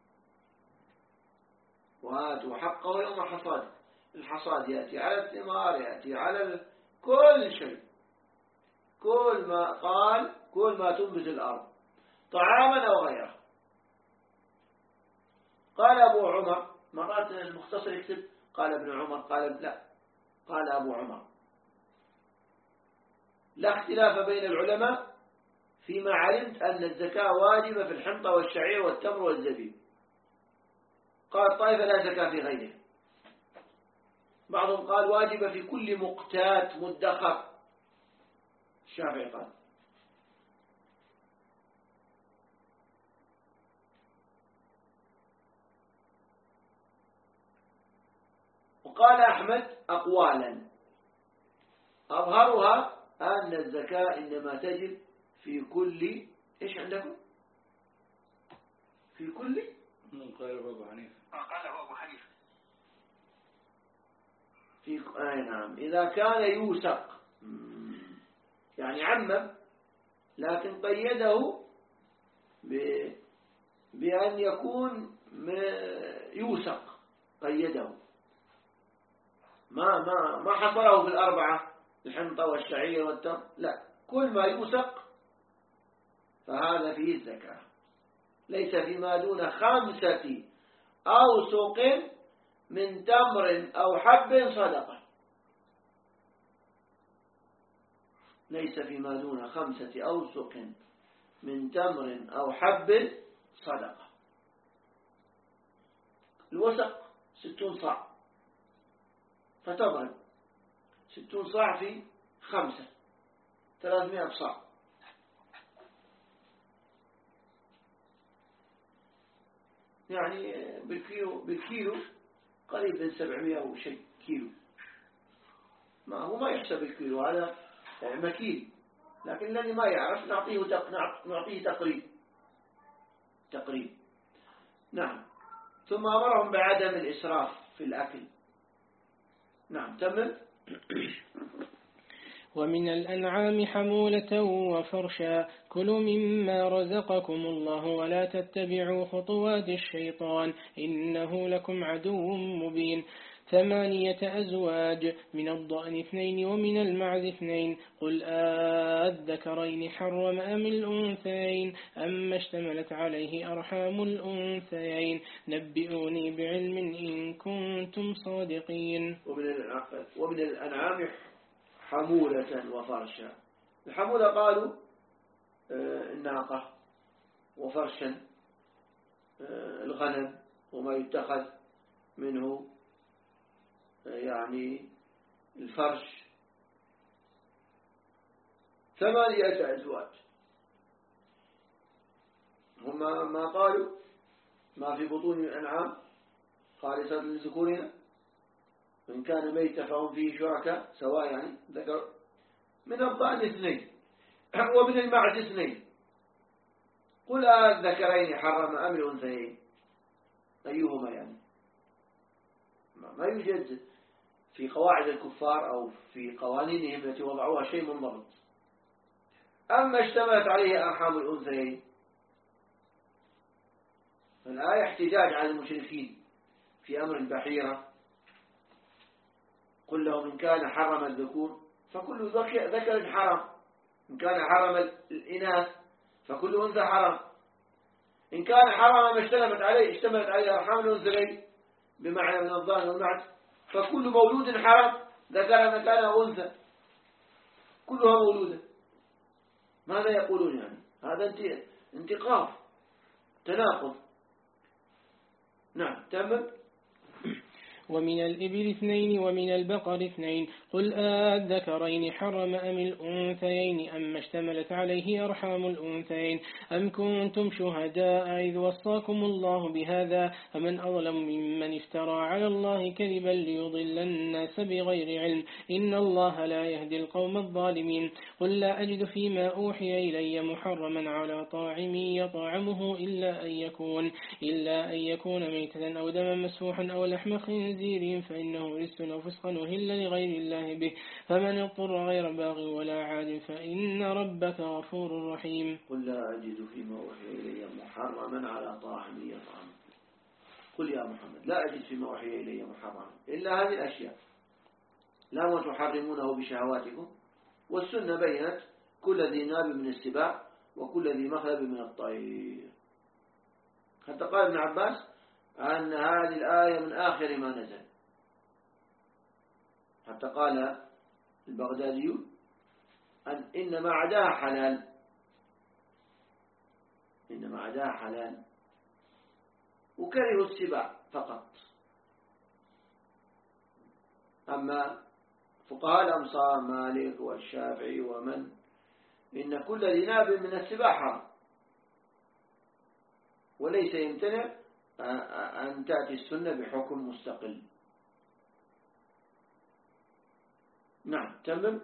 وآتوا حقه يوم حصاد، الحصاد يأتي على الثمار، يأتي على كل شيء، كل ما قال كل ما تنبت الأرض طعاما أو غيره. قال أبو عمر، مرات المختصر يكتب قال ابن عمر، قال لا، قال أبو عمر. لا اختلاف بين العلماء فيما علمت أن الزكاة واجبة في الحنطة والشعير والتمر والزبيب. قال الطائفة لا زكاة في غيره. بعضهم قال واجبة في كل مقتات مدخر. الشافعي قال. وقال أحمد أقوالا أظهرها أن الزكاة إنما تجب في كل، إيش عندكم؟ في كل قال أبو حنيفة قال أبو حنيفة في آه نعم إذا كان يوثق، يعني عمم، لكن قيده ب... بأن يكون يوثق، قيده ما ما ما حصره في الأربعة، الحنطة والشعير والتمر، لا، كل ما يوثق فهذا فيه الزكاة. ليس فيما دون خمسة أوسق من تمر أو حب صدقة. ليس فيما دون خمسة أوسق من تمر أو حب صدقة. الوسق ستون صاع، فتضرب ستون صاع في خمسة، ثلاثمائة صاع. يعني بالكيلو بالكيلو قريب من سبعمائة وشيء كيلو. ما هو ما يحسب الكيلو، هذا مكيل، لكن الذي ما يعرف نعطيه نعطيه تقريب تقريب. نعم. ثم أمرهم بعدم الإسراف في الأكل. نعم تمام. ومن الأنعام حمولة وفرشا كلوا مما رزقكم الله ولا تتبعوا خطوات الشيطان إنه لكم عدو مبين. ثمانية أزواج من الضأن اثنين ومن المعز اثنين قل آذكرين حرم أم الأنثيين أما اشتملت عليه أرحام الأنثيين نبئوني بعلم إن كنتم صادقين. ومن الأنعام حمولة وفرشا. الحمولة قالوا الناقة، وفرشا الغنم وما يتخذ منه يعني الفرش. ثمانية أزواج. هم ما قالوا ما في بطون الأنعام خالصة للذكورنا، وإن كان ميتا فهم فيه شركاء سواء، يعني ذكر. من الضأن اثنين ومن المعز اثنين قل الذكرين حرم أم الأنثيين أيهما؟ يعني ما يوجد في قواعد الكفار أو في قوانينهم التي وضعوها شيء منضبط. أما اشتملت عليه أرحام الأنثيين، فالآية احتجاج على المشركين في أمر البحيرة. قل لهم إن كان حرم الذكور فكل ذكر حرم، إن كان حرم الإناث فكل أنثى حرم، إن كان حرم ما اشتملت عليه اشتملت عليه أرحام الأنثيين بمعنى من الضأن والمعز، فكل مولود حرم ذكر مكان أو أنثى كلها مولودة. ماذا يقولون؟ يعني هذا انتقاف، تناقض. نعم تمام. ومن الإبل اثنين ومن البقر اثنين قل آذكرين حرم أم الأنثيين أما اشتملت عليه أرحام الأنثيين أم كنتم شهداء إذ وصاكم الله بهذا فمن أظلم ممن افترى على الله كذبا ليضل الناس بغير علم إن الله لا يهدي القوم الظالمين. قل لا أجد فيما أوحي إلي محرما على طاعم يطعمه إلا أن يكون إلا أن يكون ميتة أو دما مسفوحا أو لحم خنزير فإنه رجس أو فسقا أهل لغير الله به فمن اضطر غير باغ ولا عاد فإن ربك غفور رحيم. قل لا أجد فيما أوحي إلي محرما على طاعم يطعمه. قل يا محمد لا أجد فيما أوحي إلي محرما إلا هذه الأشياء، لا ما تحرمونه بشهواتكم. والسنة بينت كل ذي ناب من السباع وكل ذي مخلب من الطير. حتى قال ابن عباس أن هذه الآية من آخر ما نزل. حتى قال البغدادي أن إن ما عداها حلال، إن ما عداها حلال، وكرهوا السباع فقط. أما فقهاء الأمصار مالك والشافعي ومن إن كل ذي ناب من السباع حرام، وليس يمتنع أن تأتي السنة بحكم مستقل. نعم تمام.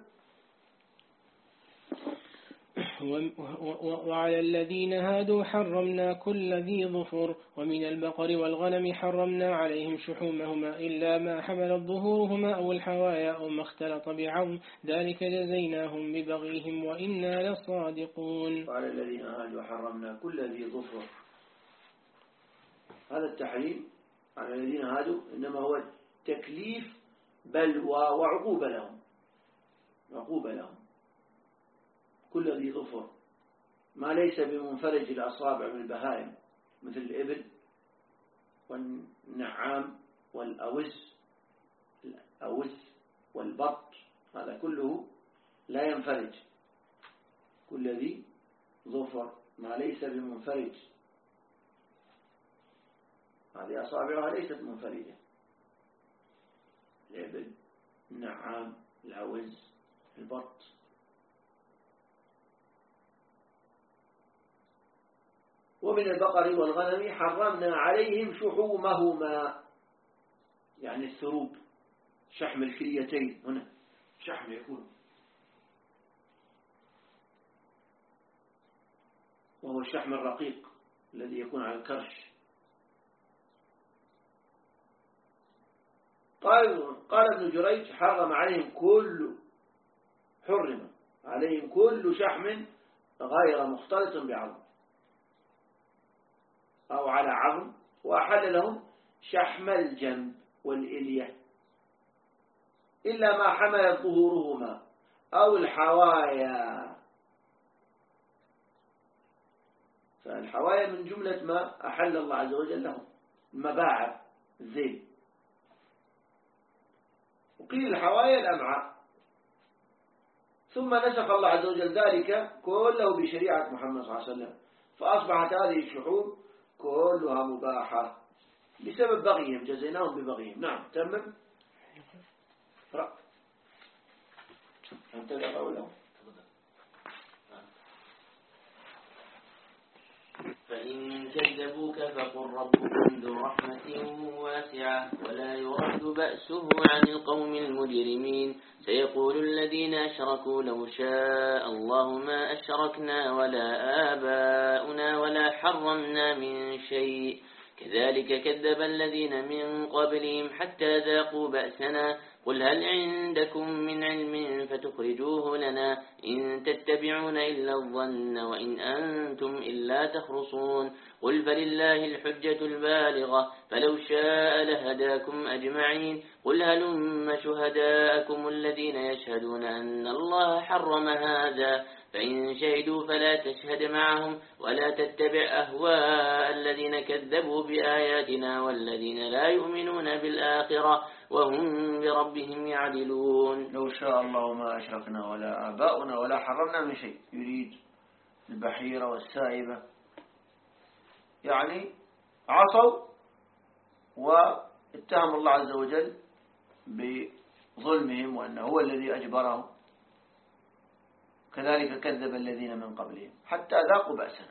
وعلى الذين هادوا حرمنا كل ذي ظفر ومن البقر والغنم حرمنا عليهم شحومهما إلا ما حملت ظهورهما أو الحوايا أو ما اختلط بعظم ذلك جزيناهم ببغيهم وإنا لصادقون. وعلى الذين هادوا حرمنا كل ذي ظفر. هذا التحريم على الذين هادوا إنما هو تكليف بل وعقوبة لهم، عقوبة لهم. كل ذي ظفر ما ليس بمنفرج الأصابع من البهائم مثل الإبل والنعام والأوز الأوز والبط، هذا كله لا ينفرج كل ذي ظفر ما ليس بمنفرد، هذه أصابعها ليست منفردة، الإبل، النعام، العوز، البط. ومن البقر والغنم حرمنا عليهم شحومهما، يعني الثروب، شحم الكليتين، هنا شحم يكون، وهو الشحم الرقيق الذي يكون على الكرش. قال قال ابن جريج حرم عليهم كل حرم عليهم كل شحم غير مختلط بعظم أو على عظم، وأحل لهم شحم الجنب والإلية إلا ما حملت ظهورهما أو الحوايا، فالحوايا من جملة ما أحل الله عز وجل لهم، المباعث، الذيل. وقيل الحوايا الأمعاء. ثم نسخ الله عز وجل ذلك كله بشريعة محمد صلى الله عليه وسلم، فأصبحت هذه الشحوم كلها مباحة بسبب بغيهم، جزيناهم ببغيهم. نعم تمام. اقرأ أنت قوله. فإن كذبوك فقل ربكم ذو رحمة واسعة ولا يرد بأسه عن القوم المجرمين. سيقول الذين أشركوا لو شاء الله ما أشركنا ولا آباؤنا ولا حرمنا من شيء كذلك كذب الذين من قبلهم حتى ذاقوا بأسنا. قل هل عندكم من علم فتخرجوه لنا إن تتبعون إلا الظن وإن أنتم إلا تخرصون. قل فلله الحجة البالغة فلو شاء لهداكم أجمعين. قل هلم شهداءكم الذين يشهدون أن الله حرم هذا فإن شهدوا فلا تشهد معهم ولا تتبع أهواء الذين كذبوا بآياتنا والذين لا يؤمنون بالآخرة وهم بربهم يعدلون. لو شاء الله ما أشركنا ولا آباؤنا ولا حرمنا من شيء، يريد البحيرة والسائبة، يعني عصوا واتهم الله عز وجل بظلمهم وأنه هو الذي أجبرهم. كذلك كذب الذين من قبلهم حتى ذاقوا بأسنا.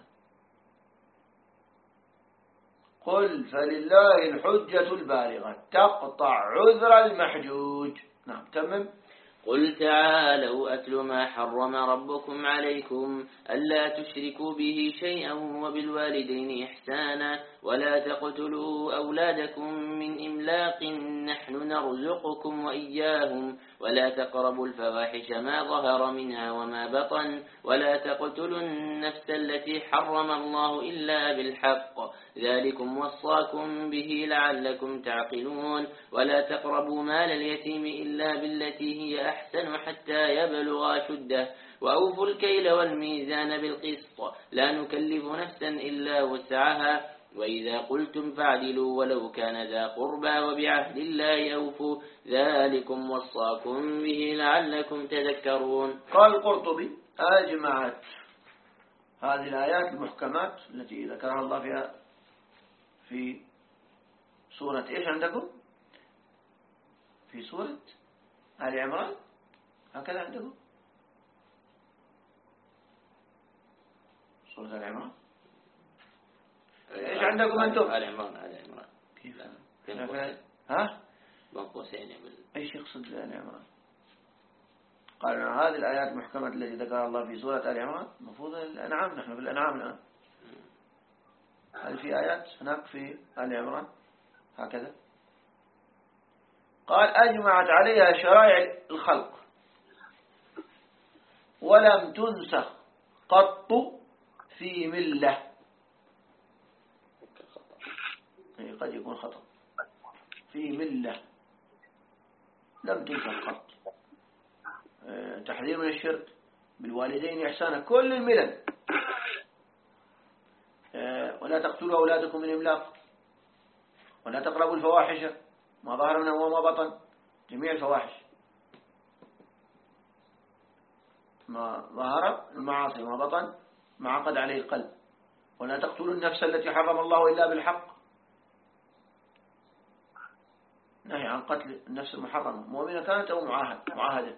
قل فلله الحجة البالغة تقطع عذر المحجوج. نعم تمم. قل تعالوا أتل ما حرم ربكم عليكم ألا تشركوا به شيئا وبالوالدين إحسانا ولا تقتلوا أولادكم من إملاق نحن نرزقكم وإياهم ولا تقربوا الفواحش ما ظهر منها وما بطن ولا تقتلوا النفس التي حرم الله إلا بالحق ذلكم وصاكم به لعلكم تعقلون. ولا تقربوا مال اليتيم إلا بالتي هي أحسن حتى يبلغ أشده وأوفوا الكيل والميزان بالقسط لا نكلف نفسا إلا وسعها وإذا قلتم فاعدلوا ولو كان ذا قربى وبعهد الله أوفوا ذلكم وصاكم به لعلكم تذكرون. قال القرطبي أجمعت هذه الآيات المحكمات التي ذكرها الله فيها في سورة إيش عندكم؟ في سورة آل عمران هكذا عندكم؟ سورة آل عمران إيش عندكم أنتم؟ آل عمران آل عمران كيف؟ لا. ها؟ بين قوسين يقول إيش يقصد آل عمران؟ قال هذه الآيات المحكمة التي ذكرها الله في سورة آل عمران المفروض الأنعام، نحن في الأنعام الآن. هل في آيات هناك في آل عمران هكذا؟ قال أجمعت عليها شرائع الخلق ولم تنسخ قط في ملة. قد يكون خطأ. في ملة لم تنسخ قط. تحذير من الشرك، بالوالدين إحسانا، كل الملل. ولا تقتلوا أولادكم من إملاق ولا تقربوا الفواحش ما ظهر منها وما بطن، جميع الفواحش. ما ظهر المعاصي ما بطن ما عقد عليه القلب. ولا تقتلوا النفس التي حرم الله إلا بالحق، نهي عن قتل النفس المحرمة مؤمنة كانت أو معاهد معاهدة.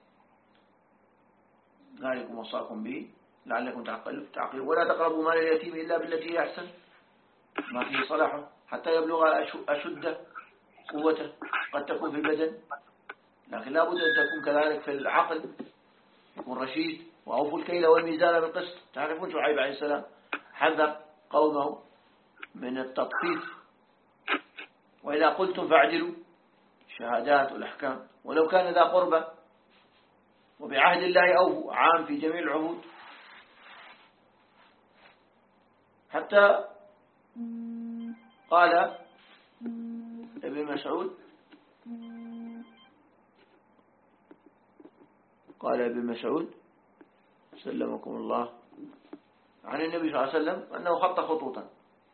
ذلكم وصاكم به لعلكم تعقلون. ولا تقربوا مال اليتيم إلا بالتي هي أحسن ما فيه صلاحه حتى يبلغ أشده قوته. قد تكون في البدن لكن لا بد أن تكون كذلك في العقل، يكون رشيد. وأوفوا الكيل والميزان بالقسط. تعرفون شعيب عليه السلام حذر قومه من التطفيف. وإذا قلتم فاعدلوا، شهادات والأحكام ولو كان ذا قربى. وبعهد الله أوفوا، عام في جميع العهود. حتى قال ابن مسعود قال ابن مسعود سلمكم الله عن النبي صلى الله عليه وسلم أنه خط خطوطا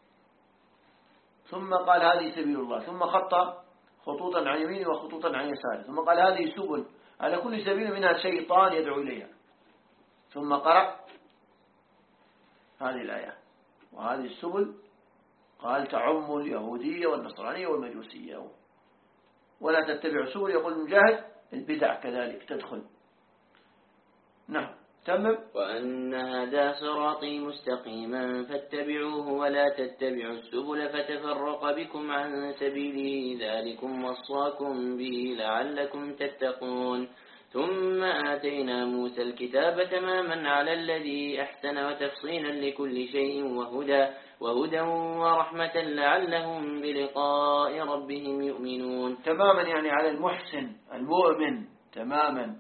ثم قال هذه سبيل الله، ثم خط خطوطا عن يمينه وخطوطا عن يساره، ثم قال هذه سبل على كل سبيل منها شيطان يدعو إليها، ثم قرأ هذه الآية. وهذه السبل قال تعم اليهودية والنصرانية والمجوسية. ولا تتبع سبل يقول المجاهد البدع كذلك تدخل. نعم تمم. وأن هذا صراطي مستقيما فاتبعوه ولا تتبعوا السبل فتفرق بكم عن سبيله ذلكم وصاكم به لعلكم تتقون. ثم آتينا موسى الكتاب تماما على الذي أحسن وتفصيلا لكل شيء وهدى وهدى ورحمة لعلهم بلقاء ربهم يؤمنون. تماما يعني على المحسن المؤمن تماما.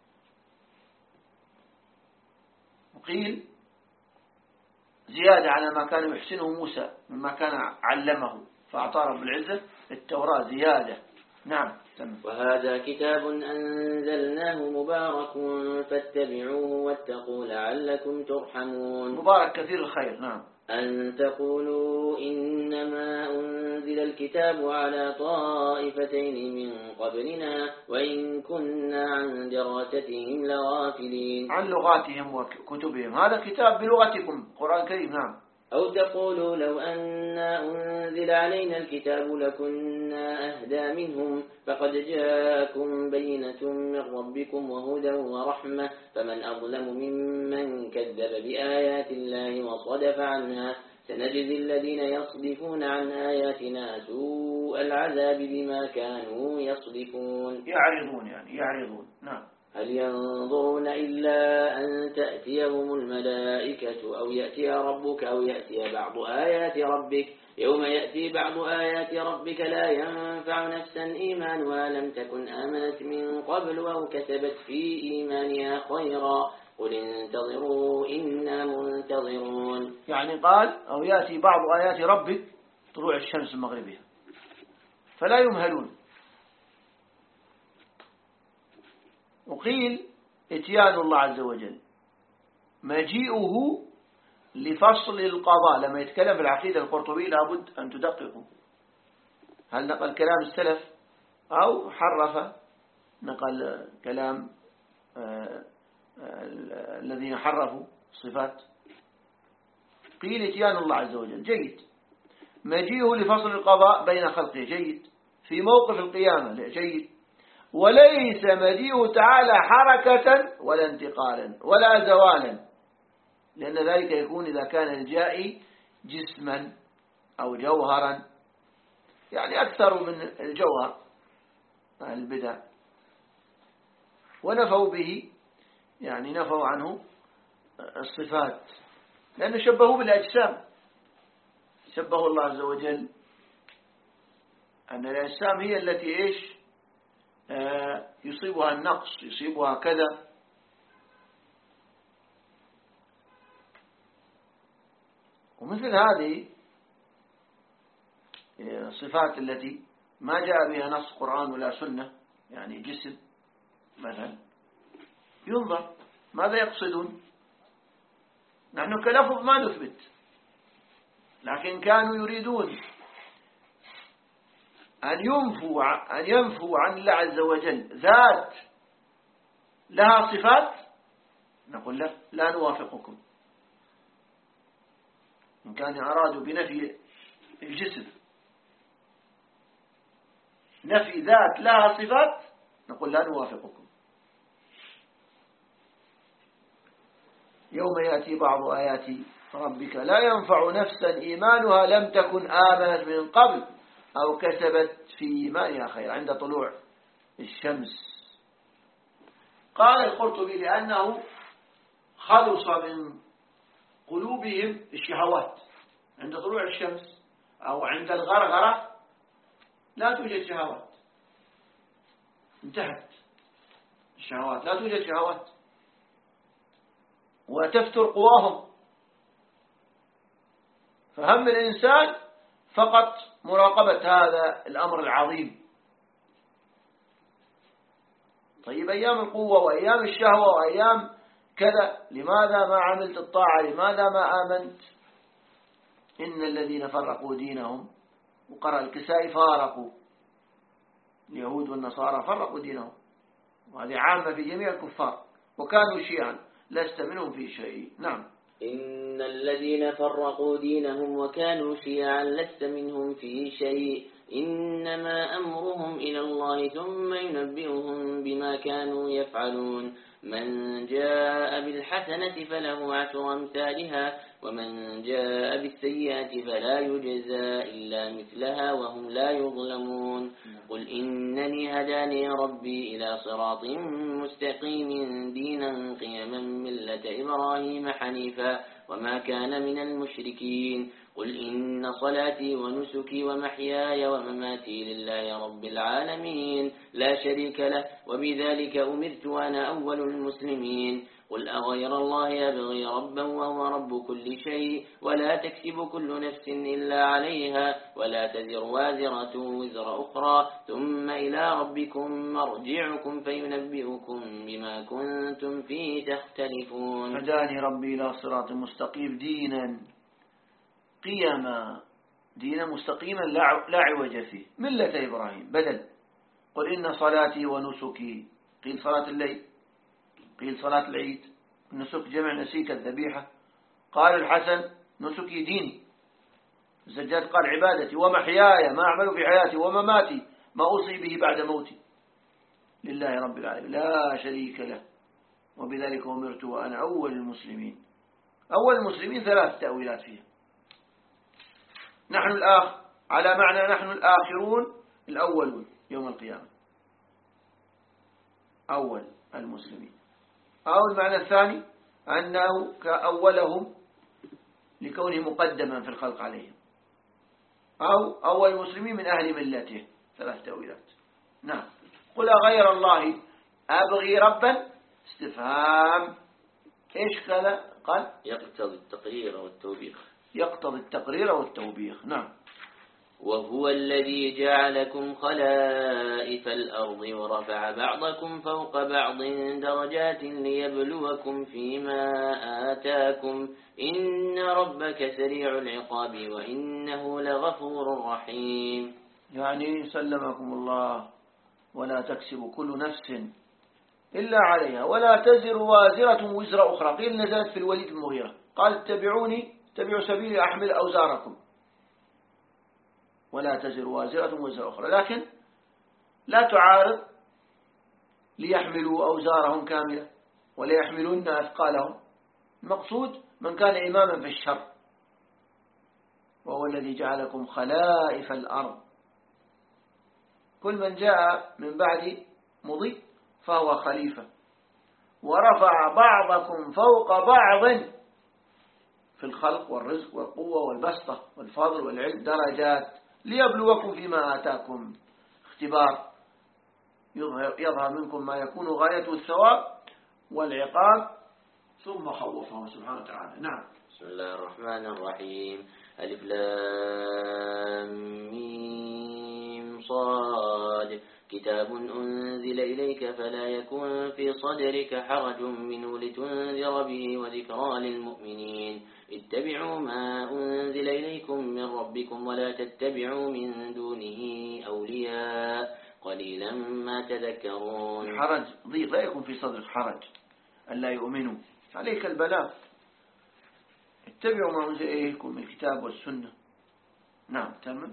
وقيل زيادة على ما كان يحسنه موسى مما كان علمه، فأعطى رب العزة التوراة زيادة. نعم تمام. وهذا كتاب أنزلناه مبارك فاتبعوه واتقوا لعلكم ترحمون. مبارك كثير الخير. نعم. أن تقولوا إنما أنزل الكتاب على طائفتين من قبلنا وإن كنا عن دراستهم لغافلين. عن لغاتهم وكتبهم، هذا كتاب بلغتكم قرآن كريم. نعم. أو تقولوا لو أنا أنزل علينا الكتاب لكنا أهدى منهم فقد جاءكم بينة من ربكم وهدى ورحمة فمن أظلم ممن كذب بآيات الله وصدف عنها سنجزي الذين يصدفون عن آياتنا سوء العذاب بما كانوا يصدفون. يعرضون يعني يعرضون. نعم. هل ينظرون إلا أن تأتيهم الملائكة أو يأتي ربك أو يأتي بعض آيات ربك يوم يأتي بعض آيات ربك لا ينفع نفسا إيمانها لم تكن آمنت من قبل أو كسبت في إيمانها خيرا قل انتظروا إنا منتظرون. يعني قال أو يأتي بعض آيات ربك طلوع الشمس المغربية فلا يمهلون. وقيل اتيان الله عز وجل مجيئه لفصل القضاء. لما يتكلم في العقيدة القرطبي لابد أن تدققوا هل نقل كلام السلف أو حرف نقل كلام آه آه الذين حرفوا صفات. قيل اتيان الله عز وجل جيد، مجيئه لفصل القضاء بين خلقه جيد، في موقف القيامة جيد، وليس مجيئه تعالى حركة ولا انتقالا ولا زوالا، لأن ذلك يكون إذا كان الجائي جسما أو جوهرا، يعني أكثر من الجوهر البدع، ونفوا به يعني نفوا عنه الصفات لأنه شبهوا بالأجسام. شبهوا الله عز وجل أن الأجسام هي التي إيش يصيبها النقص يصيبها كذا. ومثل هذه الصفات التي ما جاء بها نص قرآن ولا سنة، يعني جسم مثلا، ينظر ماذا يقصدون. نحن كلفظ ما نثبت، لكن كانوا يريدون أن ينفوا أن ينفوا عن الله عز وجل ذات لها صفات نقول لا لا نوافقكم. إن كان أرادوا بنفي الجسم نفي ذات لها صفات نقول لا نوافقكم. يوم يأتي بعض آيات ربك لا ينفع نفسا إيمانها لم تكن آمنت من قبل أو كسبت في إيمانها خير عند طلوع الشمس. قال القرطبي لأنه خلص من قلوبهم الشهوات عند طلوع الشمس أو عند الغرغرة لا توجد شهوات، انتهت الشهوات، لا توجد شهوات وتفتر قواهم. فهم الإنسان فقط مراقبة هذا الأمر العظيم. طيب أيام القوة وأيام الشهوة وأيام كذا لماذا ما عملت الطاعة؟ لماذا ما آمنت؟ إن الذين فرقوا دينهم، وقرأ الكسائي فارقوا، اليهود والنصارى فرقوا دينهم، وهذه عامة في جميع الكفار، وكانوا شيعا لست منهم في شيء. نعم. إن الذين فرقوا دينهم وكانوا شيعا لست منهم في شيء إنما أمرهم إلى الله ثم ينبئهم بما كانوا يفعلون. من جاء بالحسنة فله عشر أمثالها ومن جاء بالسيئة فلا يجزى إلا مثلها وهم لا يظلمون. قل إنني هداني ربي إلى صراط مستقيم دينا قيما ملة إبراهيم حنيفا وما كان من المشركين. قل إن صلاتي ونسكي ومحياي ومماتي لله رب العالمين لا شريك له وبذلك أمرت وأنا أول المسلمين. قل أغير الله أبغي ربا وهو رب كل شيء ولا تكسب كل نفس إلا عليها ولا تزر وازرة وزر أخرى ثم إلى ربكم مرجعكم فينبئكم بما كنتم فيه تختلفون. هداني ربي إلى صراط مستقيم دينا قيما، دينا مستقيما لا عوج فيه، ملة إبراهيم بدل. قل إن صلاتي ونسكي، قيل صلاة الليل، قيل صلاة العيد، النسك جمع نسيك الذبيحة. قال الحسن نسكي ديني، الزجاج قال عبادتي، ومحياي ما أعمل في حياتي، ومماتي ما أوصي به بعد موتي لله رب العالمين لا شريك له وبذلك أمرت وأنا أول المسلمين. أول المسلمين ثلاث تأويلات فيها. نحن الآخر على معنى نحن الآخرون الأولون يوم القيامة، أول المسلمين. أو المعنى الثاني أنه كأولهم لكونه مقدما في الخلق عليهم، أو أول المسلمين من أهل ملته. ثلاث تأويلات. نعم. قل غير الله أبغي ربا استفهام إيش قال؟ قال يقتضي التقرير والتوبيخ. يقتضي التقرير والتوبيخ. نعم. وهو الذي جعلكم خلائف الأرض ورفع بعضكم فوق بعض درجات ليبلوكم فيما آتاكم إن ربك سريع العقاب وإنه لغفور رحيم. يعني سلمكم الله ولا تكسب كل نفس إلا عليها ولا تزر وازرة وزر أخرى. قيل نزلت في الوليد المغيرة قال اتبعوني اتبعوا سبيلي أحمل أوزاركم ولا تزر وازرة وزر أخرى، لكن لا تعارض ليحملوا أوزارهم كاملة ولا يحملون أثقالهم. المقصود من كان إماما في الشر. وهو الذي جعلكم خلائف الأرض، كل من جاء من بعد مضي فهو خليفة. ورفع بعضكم فوق بعض في الخلق والرزق والقوة والبسطة والفضل والعلم درجات ليبلوكم فيما آتاكم، اختبار يظهر منكم ما يكون غايته الثواب والعقاب ثم خوفه سبحانه وتعالى. نعم. بسم الله الرحمن الرحيم. ألف لام ميم صاد كتاب أنزل إليك فلا يكن في صدرك حرج منه لتنذر به وذكرى للمؤمنين. اتبعوا ما أنزل إليكم من ربكم ولا تتبعوا من دونه أولياء قليلا ما تذكرون. حرج ضيق، لا يكون في صدرك حرج ألا يؤمنوا عليك البلاغ، اتبعوا ما أنزل إليكم من الكتاب والسنة. نعم تمام.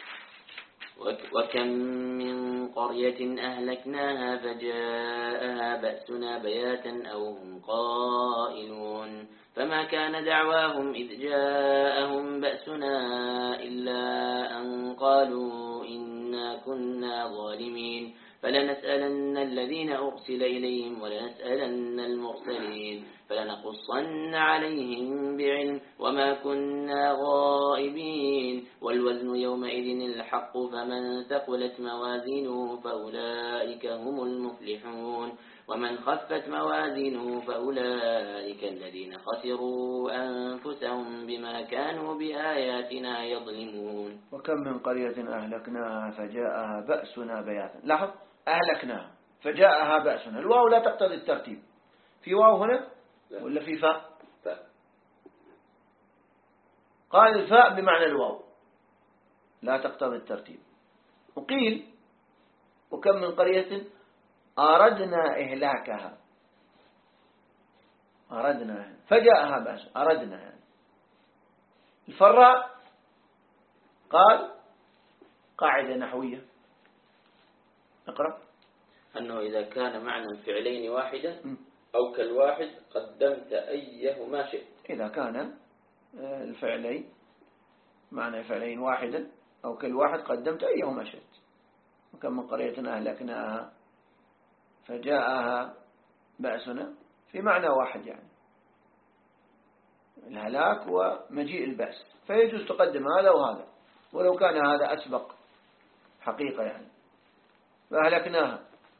وكم من قرية أهلكناها فجاءها بأسنا بياتا أو هم قائلون فما كان دعواهم إذ جاءهم بأسنا إلا أن قالوا إنا كنا ظالمين فلنسألن الذين أرسل إليهم ولنسألن المرسلين فلنقصن عليهم بعلم وما كنا غائبين والوزن يومئذ الحق فمن ثقلت موازينه فأولئك هم المفلحون ومن خفت موازينه فأولئك الذين خسروا أنفسهم بما كانوا بآياتنا يظلمون. وكم من قرية أهلكناها فجاءها بأسنا بياتا. لاحظ أهلكناها فجاءها بأسنا، الواو لا تقتضي الترتيب، في واو هنا ولا في فاء؟ فاء. قال الفاء بمعنى الواو لا تقتضي الترتيب. وقيل وكم من قرية أردنا إهلاكها، أردنا فجاءها بأس أردنا يعني. الفراء قال قاعدة نحوية اقرأ أنه إذا كان معنى الفعلين واحدة أو كالواحد قدمت أيهما شئت. إذا كان الفعلين معنى فعلين واحدا أو كالواحد قدمت أيهما شئت. وكم من قرية أهلكناها فجاءها بأسنا في معنى واحد يعني الهلاك ومجيء البأس، فيجوز تقدم هذا وهذا ولو كان هذا أسبق حقيقة يعني. فأهلكناها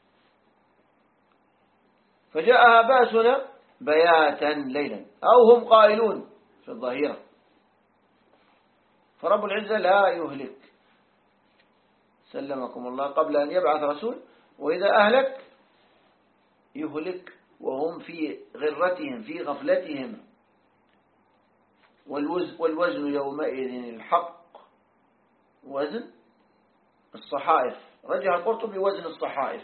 فجاءها بأسنا بياتا ليلا أو هم قائلون في الظهيرة. فرب العزة لا يهلك سلمكم الله قبل أن يبعث رسول، وإذا أهلك يهلك وهم في غرتهم في غفلتهم. والوزن يومئذ الحق وزن الصحائف. رجع القرطبي وزن الصحائف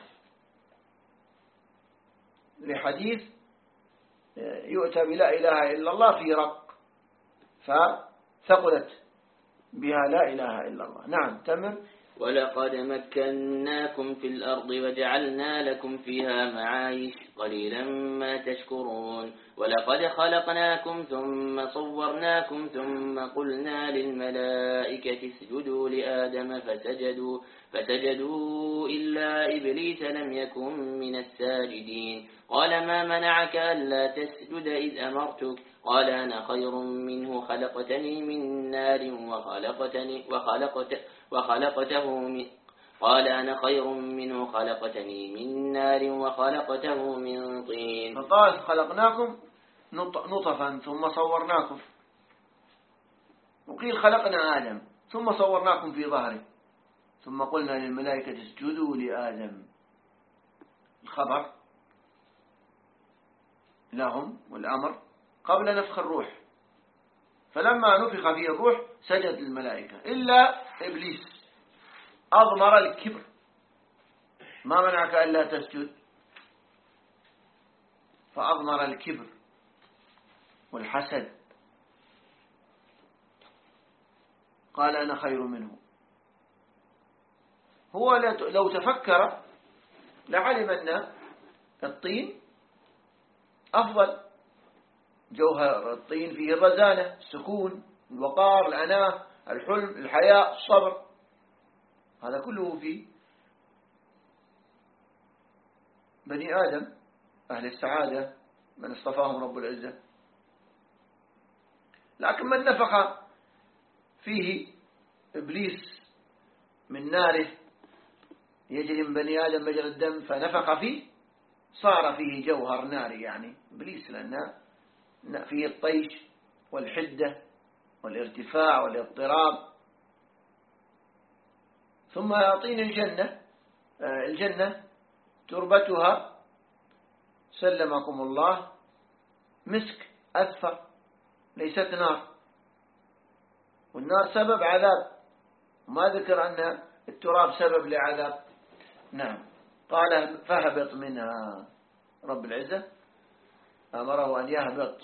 لحديث يؤتى بلا إله إلا الله في رق فثقلت بها لا إله إلا الله. نعم تمر. ولقد مكناكم في الأرض وجعلنا لكم فيها معايش قليلا ما تشكرون. ولقد خلقناكم ثم صورناكم ثم قلنا للملائكة اسجدوا لآدم فسجدوا, فسجدوا إلا إبليس لم يكن من الساجدين. قال ما منعك ألا تسجد إذ أمرتك؟ قال أنا خير منه خلقتني من نار وخلقتني وخلقت وخلقته من قال أنا خير منه خلقتني من نار وخلقته من طين. فقال خلقناكم نطفا ثم صورناكم، وقيل خلقنا آدم ثم صورناكم في ظهره ثم قلنا للملائكة اسجدوا لآدم. الخبر لهم والأمر قبل نفخ الروح، فلما نفخ فيه الروح سجد الملائكة إلا إبليس أضمر الكبر. ما منعك ألا تسجد؟ فأضمر الكبر والحسد. قال أنا خير منه. هو لو تفكر لعلم أن الطين أفضل. جوهر الطين فيه الرزانة، السكون، الوقار، الأناة، الحلم، الحياء، الصبر، هذا كله في بني آدم أهل السعادة من اصطفاهم رب العزة. لكن من نفخ فيه إبليس من ناره يجري من بني آدم مجرى الدم فنفخ فيه صار فيه جوهر ناري يعني إبليس، لأنه فيه الطيش والحدة والارتفاع والاضطراب. ثم يعطين الجنة الجنة تربتها سلمكم الله مسك أذفر ليست نار، والنار سبب عذاب، وما ذكر أن التراب سبب لعذاب. نعم. قال فاهبط منها رب العزة أمره أن يهبط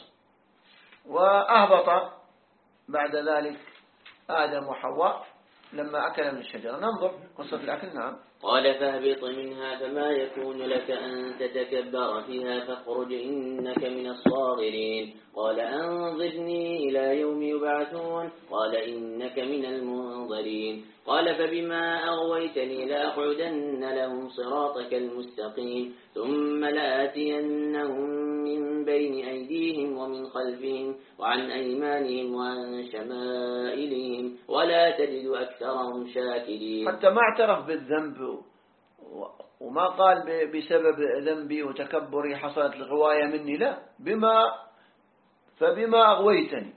وأهبط بعد ذلك آدم وحواء لما أكل من الشجرة. ننظر قصة الأكل. نعم. قال فاهبط منها فما يكون لك أن تتكبر فيها فاخرج إنك من الصاغرين. قال أنظرني إلى يوم يبعثون. قال إنك من المنظرين. قال فبما أغويتني لأقعدن لهم صراطك المستقيم ثم لآتينهم من بين أيديهم ومن خلفهم وعن أيمانهم وعن شمائلهم ولا تجد أكثرهم شاكرين. حتى ما اعترف بالذنب وما قال بسبب ذنبي وتكبري حصلت الغواية مني، لا، بما فبما أغويتني.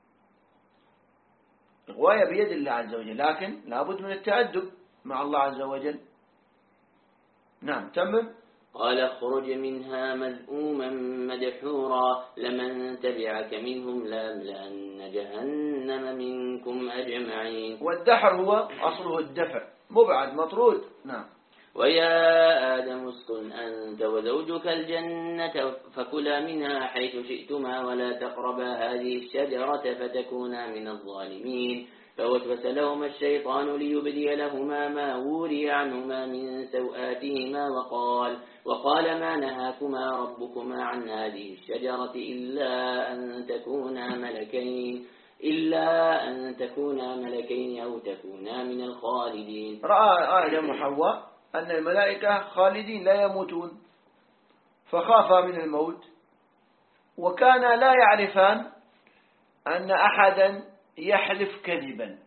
الغواية بيد الله عز وجل، لكن لابد من التأدب مع الله عز وجل. نعم. تمم. قال اخرج منها مذءوما مدحورا لمن تبعك منهم لأملأن جهنم منكم أجمعين. والدحر هو أصله الدفع، مبعد مطرود. نعم. ويا آدم اسكن أنت وزوجك الجنة فكلا منها حيث شئتما ولا تقربا هذه الشجرة فتكونا من الظالمين. فوسوس لهما الشيطان ليبدي لهما ما وري عنهما من سوآتهما وقال وقال ما نهاكما ربكما عن هذه الشجرة إلا أن تكونا ملكين إلا أن تكونا ملكين أو تكونا من الخالدين. رأى آدم وحواء أن الملائكة خالدين لا يموتون فخافا من الموت، وكانا لا يعرفان أن أحدا يحلف كذبا،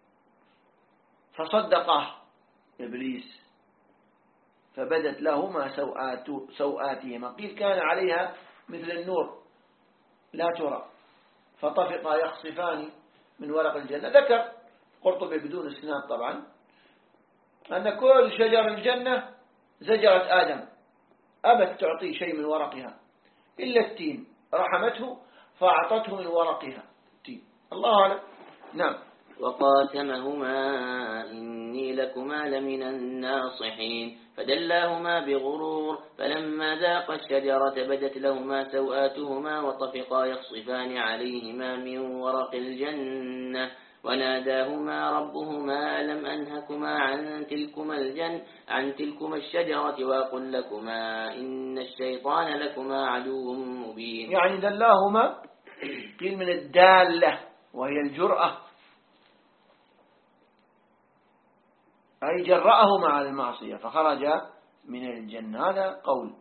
فصدقه إبليس فبدت لهما سوآت سوآتهما، قيل كان عليها مثل النور لا ترى، فطفقا يخصفان من ورق الجنة. ذكر قرطبي بدون اسناد طبعا أن كل شجر الجنة زجرت آدم، أبت تعطي شيء من ورقها إلا التين، رحمته فأعطته من ورقها التين. الله أعلم. نعم. وقاسمهما إني لكما لمن الناصحين فدلاهما بغرور فلما ذاقا الشجرة بدت لهما سوآتهما وطفقا يخصفان عليهما من ورق الجنة وناداهما ربهما ألم أنهكما عن تلكما الجن عن تلكما الشجرة وأقل لكما إن الشيطان لكما عدو مبين. يعني دلاهما قيل من الدالة وهي الجرأة، أي جرأهما على المعصية فخرجا من الجنة، هذا قول.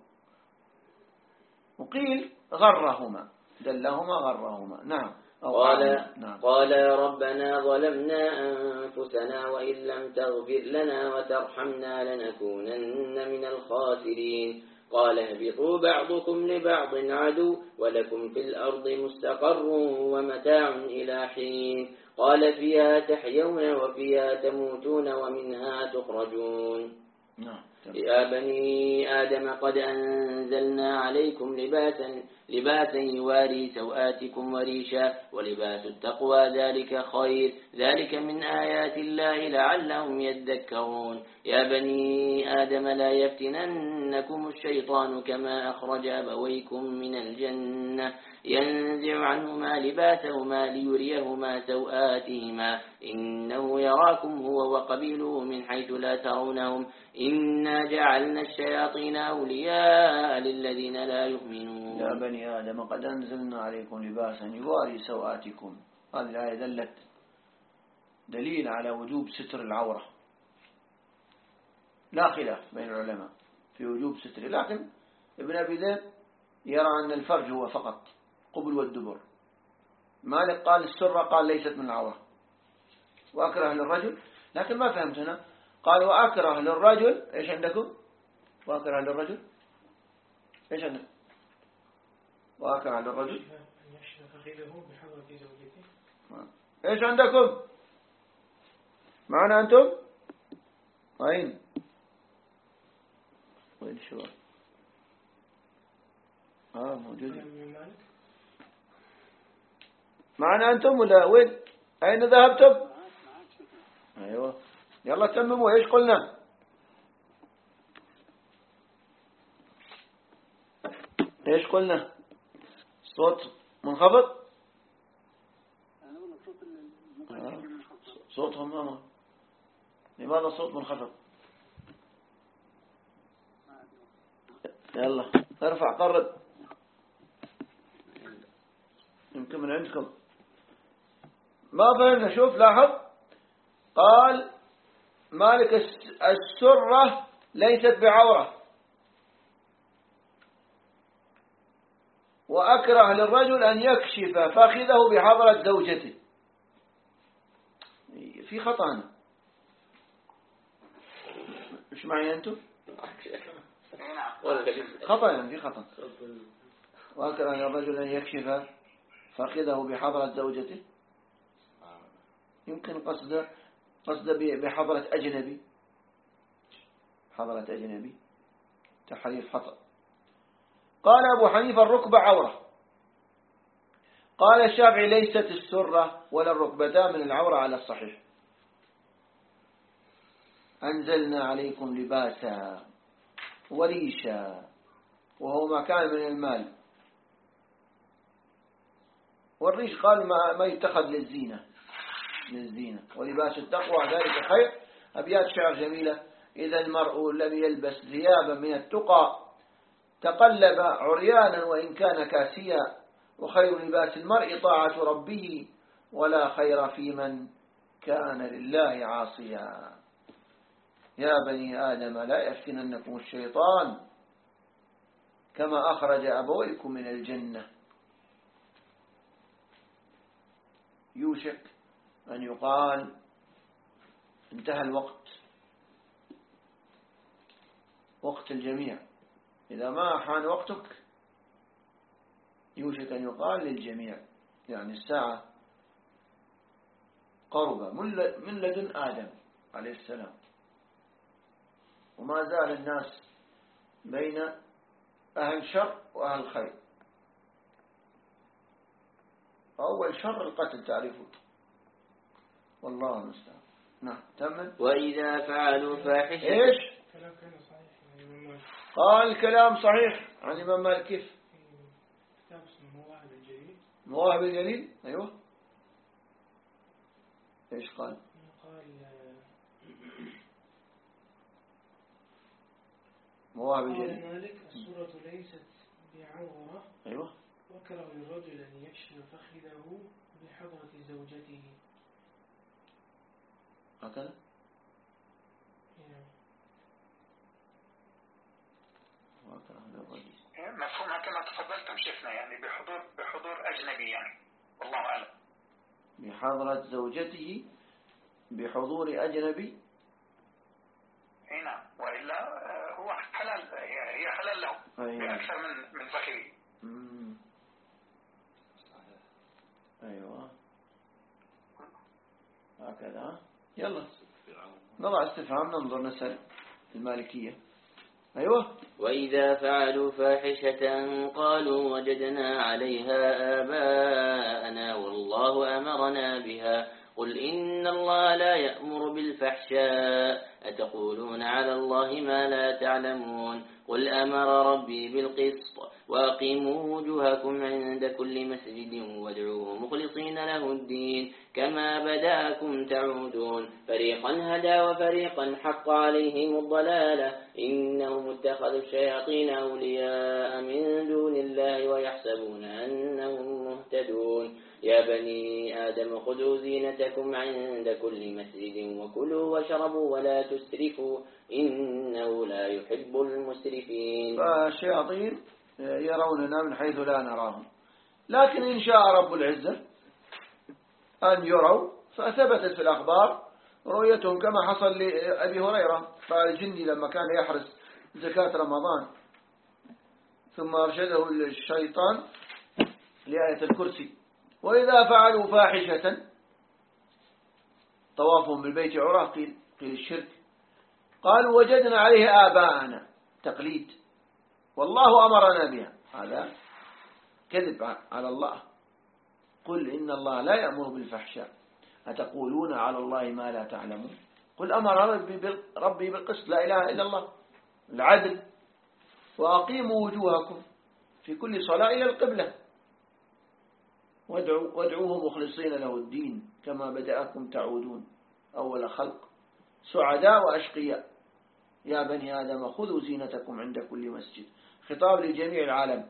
وقيل غرهما، دلهما غرهما. نعم. قال, نعم. قال ربنا ظلمنا أنفسنا وإن لم تغفر لنا وترحمنا لنكونن من الخاسرين. قال اهبطوا بعضكم لبعض عدو ولكم في الأرض مستقر ومتاع إلى حين. قال فيها تحيون وفيها تموتون ومنها تخرجون. نعم. يا بني آدم قد أنزلنا عليكم لباسا لباسا يواري سوآتكم وريشا ولباس التقوى ذلك خير ذلك من آيات الله لعلهم يذكرون. يا بني آدم لا يفتننكم الشيطان كما أخرج أبويكم من الجنة ينزع عنهما لباسهما ليريهما سوآتهما إنه يراكم هو وقبيله من حيث لا ترونهم إنا جعلنا الشياطين أولياء للذين لا يؤمنون. يا بني آدم قد أنزلنا عليكم لباسا يواري سوآتكم. هذه الآية دلت دليل على وجوب ستر العورة، لا خلاف بين العلماء في وجوب ستره، لكن ابن أبي ذئب يرى أن الفرج هو فقط قبل والدبر. مالك قال السرة، قال ليست من العورة. وأكره للرجل، لكن ما فهمت هنا قال وأكره للرجل. إيش عندكم؟ وأكره للرجل إيش عندكم؟ وأكره للرجل إيش عندكم؟ معنا أنتم؟ أين؟ وين الشباب؟ آه موجود معنا أنتم ولا وين؟ أين ذهبتم؟ أيوة يلا تمموا. إيش قلنا؟ إيش قلنا؟ صوت منخفض. صوتهم ما لماذا صوت منخفض؟ يلا ارفع قرب يمكن من عندكم ما فهمنا. شوف لاحظ قال مالك السرة ليست بعورة، وأكره للرجل أن يكشف فخذه بحضرة زوجته. في خطأ هنا. مش معي أنتم؟ خطأ يعني في خطأ. وأكره للرجل أن يكشف فخذه بحضرة زوجته، يمكن قصد قصد بحضرة أجنبي، حضرة أجنبي، تحريف خطأ. قال أبو حنيفة الركبة عورة. قال الشافعي ليست السرة ولا الركبتان من العورة على الصحيح. أنزلنا عليكم لباسا وريشا وهو ما كان من المال، والريش قال ما, ما يتخذ للزينة للزينة، ولباس التقوى ذلك خير. أبيات شعر جميلة: إذا المرء لم يلبس ثيابا من التقى تقلب عريانا وإن كان كاسيا، وخير لباس المرء طاعة ربه ولا خير في من كان لله عاصيا. يا بني آدم لا يفتننكم الشيطان كما أخرج أبويكم من الجنة. يوشك أن يقال انتهى الوقت، وقت الجميع. إذا ما حان وقتك يوشك أن يقال للجميع، يعني الساعة قربة من لدن آدم عليه السلام، وما زال الناس بين أهل شر وأهل خير. أول شر القتل تعرفون، والله المستعان. نعم تمام. وإذا فعلوا فاحشة إيش قال؟ كلام صحيح عن الإمام مالك. كيف؟ كتاب اسمه مواهب الجليل. مواهب الجليل، أيوه. إيش قال؟ قال مواهب الجليل. قال مالك السورة ليست بعورة. أيوه. وكره للرجل أن يكشف فخذه بحضرة زوجته. هكذا. مفهومها كما تفضلتم شيخنا، يعني بحضور بحضور أجنبي يعني، والله أعلم. بحضرة زوجته بحضور أجنبي. اي نعم، وإلا هو حلال، هي حلال له بأكثر من من فخذه. أيوة هكذا. يلا نضع استفهام ننظر نسأل المالكية. أيوة. وإذا فعلوا فاحشة قالوا وجدنا عليها آباءنا والله أمرنا بها قل إن الله لا يأمر بالفحشاء أتقولون على الله ما لا تعلمون قل أمر ربي بالقسط وأقيموا وجوهكم عند كل مسجد وادعوه مخلصين له الدين كما بدأكم تعودون فريقا هدى وفريقا حق عليهم الضلالة إنهم اتخذوا الشياطين أولياء من دون الله ويحسبون أنهم مهتدون يا بني آدم خذوا زينتكم عند كل مسجد وكلوا واشربوا ولا تسرفوا إنه لا يحب المسرفين. فالشياطين يروننا من حيث لا نراهم، لكن إن شاء رب العزة أن يروا فثبتت في الأخبار رؤيتهم كما حصل لأبي هريرة. قال الجني لما كان يحرس زكاة رمضان ثم أرشده الشيطان لآية الكرسي وإذا فعلوا فاحشة طوافهم بالبيت عراه قيل, قيل الشرك قالوا وجدنا عليه آباءنا تقليد والله أمرنا بها هذا كذب على الله. قل إن الله لا يأمر بالفحشاء أتقولون على الله ما لا تعلمون قل أمر ربي بالقسط لا إله إلا الله العدل وأقيموا وجوهكم في كل صلاة إلى القبلة وادعو وادعوه مخلصين له الدين كما بدأكم تعودون أول خلق سعداء وأشقياء يا بني آدم خذوا زينتكم عند كل مسجد. خطاب لجميع العالم،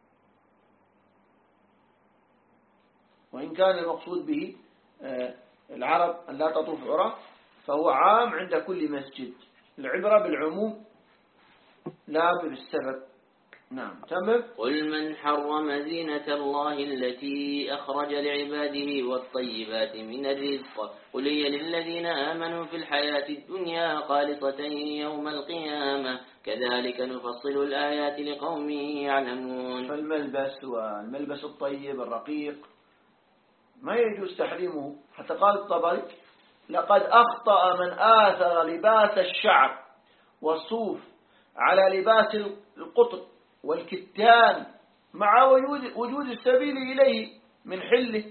وإن كان المقصود به العرب أن لا تطوف عرى فهو عام عند كل مسجد، العبرة بالعموم لا بالسبب. نعم تمام. قل من حرم زينة الله التي أخرج لعباده والطيبات من الرزق قل هي للذين آمنوا في الحياة الدنيا خالصة يوم القيامة كذلك نفصل الآيات لقوم يعلمون. فالملبس والملبس الطيب الرقيق ما يجوز تحريمه، حتى قال الطبري لقد أخطأ من آثر لباس الشعر والصوف على لباس القطن والكتان مع وجود السبيل إليه من حله.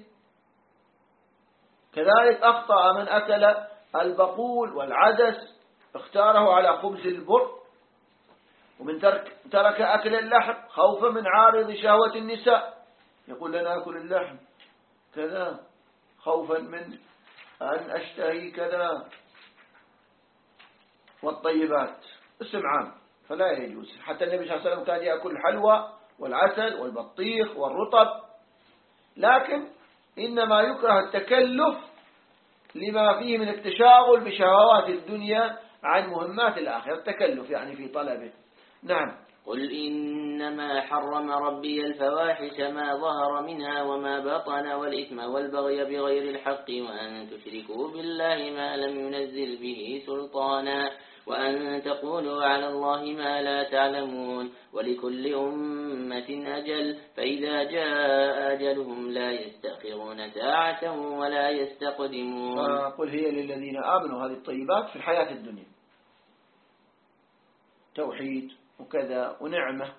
كذلك أخطأ من أكل البقول والعدس اختاره على خبز البر، ومن ترك, ترك أكل اللحم خوفا من عارض شهوة النساء، يقول لنا أكل اللحم كذا خوفا من أن أشتهي كذا. والطيبات اسم عام فلا يجوز، حتى النبي صلى الله عليه وسلم كان يأكل الحلوى والعسل والبطيخ والرطب، لكن إنما يكره التكلف لما فيه من التشاغل بشهوات الدنيا عن مهمات الآخرة، التكلف يعني في طلبه. نعم. قل إنما حرم ربي الفواحش ما ظهر منها وما بطن والإثم والبغي بغير الحق وأن تشركوا بالله ما لم ينزل به سلطانا وأن تقولوا على الله ما لا تعلمون ولكل أمة أجل فإذا جاء أجلهم لا يستأخرون ساعة ولا يستقدمون. قل هي للذين آمنوا هذه الطيبات في الحياة الدنيا توحيد وكذا ونعمة،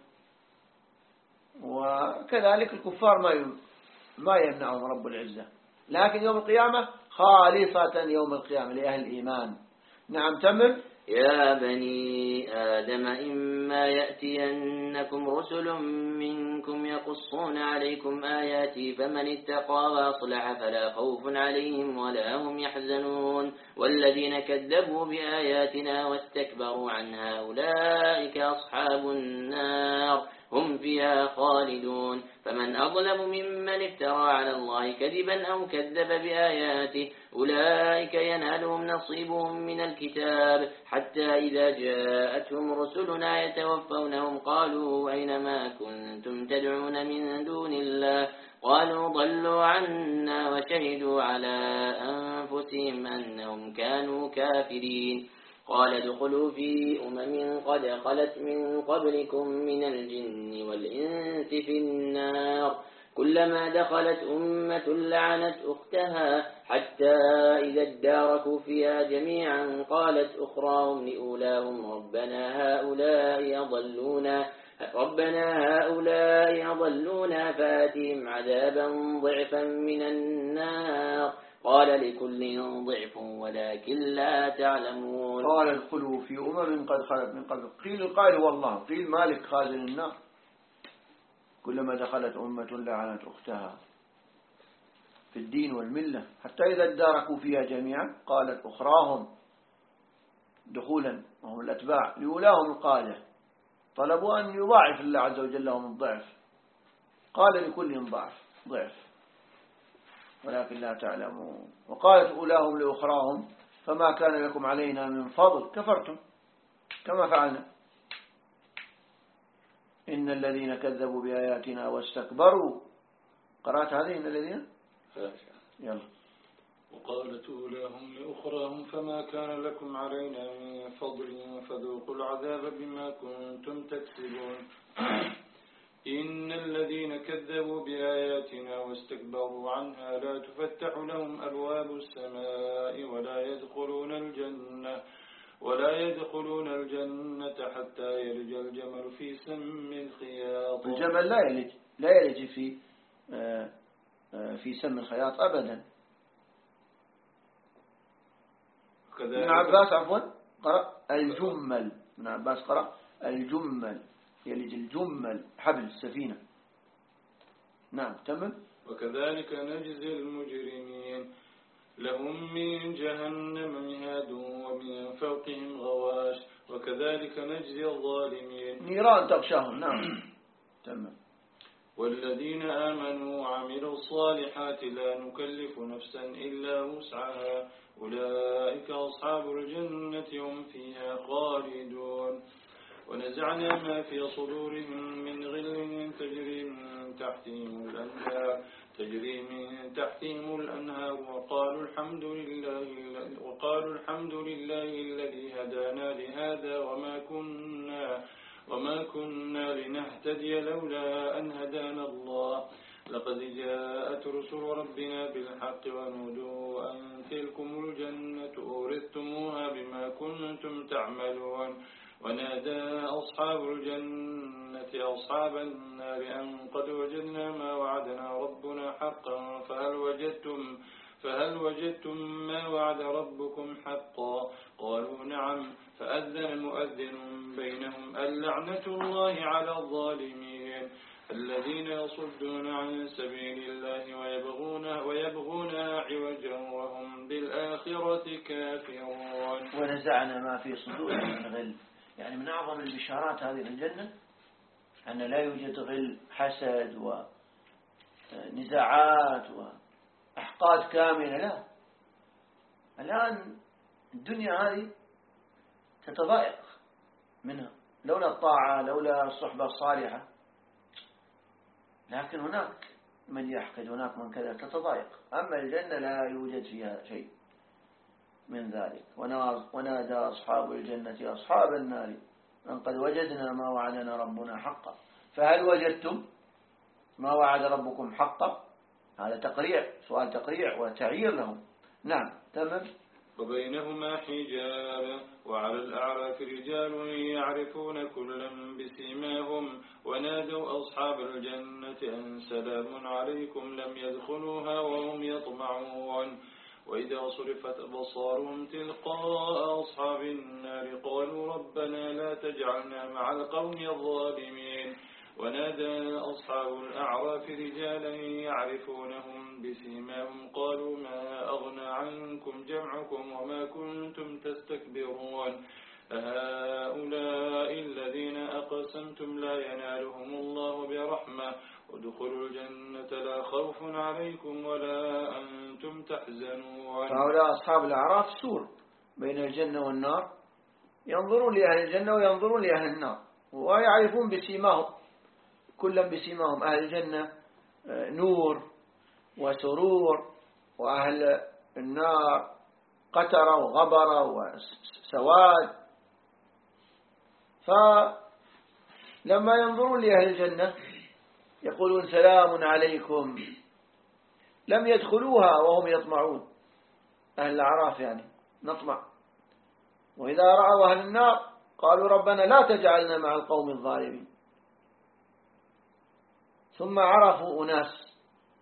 وكذلك الكفار ما ما يمنعهم رب العزة، لكن يوم القيامة خالصة يوم القيامة لأهل الإيمان. نعم تمام. يا بني آدم إما يأتينكم رسل منكم يقصون عليكم آياتي فمن اتقى وأصلح فلا خوف عليهم ولا هم يحزنون والذين كذبوا بآياتنا واستكبروا عنها أولئك أصحاب النار هم فيها خالدون. فمن أظلم ممن افترى على الله كذبا أو كذب بآياته أولئك ينالهم نصيبهم من الكتاب حتى إذا جاءتهم رسلنا يتوفونهم قالوا أينما كنتم تدعون من دون الله قالوا ضلوا عنا وشهدوا على أنفسهم أنهم كانوا كافرين. قال ادخلوا في أمم قد خلت من قبلكم من الجن والإنس في النار كلما دخلت أمة لعنت أختها حتى إذا اداركوا فيها جميعا قالت أخراهم لأولاهم ربنا هؤلاء أضلونا ربنا هؤلاء أضلونا فآتهم عذابا ضعفا من النار قال لكل ضعف ولكن لا تعلمون. قال ادخلوا في أمم قد خلت من قبل قيل القائل هو الله قيل مالك خازن النار كلما دخلت أمة لعنت أختها في الدين والملة حتى إذا اداركوا فيها جميعا قالت أخراهم دخولا وهم الأتباع لأولاهم القادة طلبوا أن يضاعف الله عز وجل لهم الضعف قال لكل ضعف ضعف ولكن لا تعلمون. وقالت أولاهم لأخراهم فما كان لكم علينا من فضل كفرتم كما فعلنا إن الذين كذبوا بآياتنا واستكبروا. قرأت هذه إن الذين يلا. وقالت أولاهم لأخراهم فما كان لكم علينا من فضل فذوقوا العذاب بما كنتم تكسبون إن الذين كذبوا بآياتنا واستكبروا عنها لا تفتح لهم أبواب السماء ولا يدخلون الجنة ولا يدخلون الجنة حتى يلج الجمل في سم الخياط. الجمل لا يلج لا يلج في في سم الخياط أبدا. ابن عباس عفوا قرأ الجمل ابن عباس قرأ الجمل يلج الجمل حبل السفينة. نعم تمام. وكذلك نجزي المجرمين لهم من جهنم مهاد ومن فوقهم غواش وكذلك نجزي الظالمين نيران تغشاهم. نعم تمام. والذين آمنوا وعملوا الصالحات لا نكلف نفسا إلا وسعها أولئك أصحاب الجنة هم فيها خالدون ونزعنا ما في صدورهم من غل تجري من تحتهم الأنهار تجري من تحتهم الأنهار وقالوا الحمد لله وقالوا الحمد لله الذي هدانا لهذا وما كنا وما كنا لنهتدي لولا أن هدانا الله لقد جاءت رسل ربنا بالحق ونودوا أن تلكم الجنة أورثتموها بما كنتم تعملون ونادى أصحاب الجنة أصحاب النار أن قد وجدنا ما وعدنا ربنا حقا فهل وجدتم فهل وجدتم ما وعد ربكم حقا قالوا نعم فأذن مؤذن بينهم اللعنة الله على الظالمين الذين يصدون عن سبيل الله ويبغونها ويبغونها عوجا وهم بالآخرة كافرون. ونزعنا ما في صدورهم من غل، يعني من أعظم البشارات هذه الجنة أن لا يوجد غل حسد ونزاعات وأحقاد كاملة. لا، الآن الدنيا هذه تتضايق منها لولا الطاعة لولا الصحبة الصالحة، لكن هناك من يحقد هناك من كذا تتضايق. أما الجنة لا يوجد فيها شيء من ذلك. ونادى أصحاب الجنة أصحاب النار أن قد وجدنا ما وعدنا ربنا حقا فهل وجدتم ما وعد ربكم حقا؟ هذا تقريع، سؤال تقريع وتعيير لهم. نعم تمام. وبينهما حجاب وعلى الأعراف رجال يعرفون كلا بسيماهم ونادوا أصحاب الجنة أن سلام عليكم لم يدخلوها وهم يطمعون وإذا صرفت أبصارهم تلقاء أصحاب النار قالوا ربنا لا تجعلنا مع القوم الظالمين ونادى أصحاب الأعراف رجالا يعرفونهم بسيماهم قالوا ما أغنى عنكم جمعكم وما كنتم تستكبرون أهؤلاء الذين أقسمتم لا ينالهم الله برحمة ادخلوا الجنة لا خوف عليكم ولا أنتم تحزنون. فهؤلاء أصحاب الأعراف سور بين الجنة والنار، ينظرون لأهل الجنة وينظرون لأهل النار ويعرفون بسيماهم كلا بسيماهم. أهل الجنة نور وسرور وأهل النار قتر وغبر وسواد. فلما ينظرون لأهل الجنة يقولون سلام عليكم، لم يدخلوها وهم يطمعون. أهل الأعراف يعني نطمع. وإذا رأوا أهل النار قالوا ربنا لا تجعلنا مع القوم الظالمين. ثم عرفوا أناس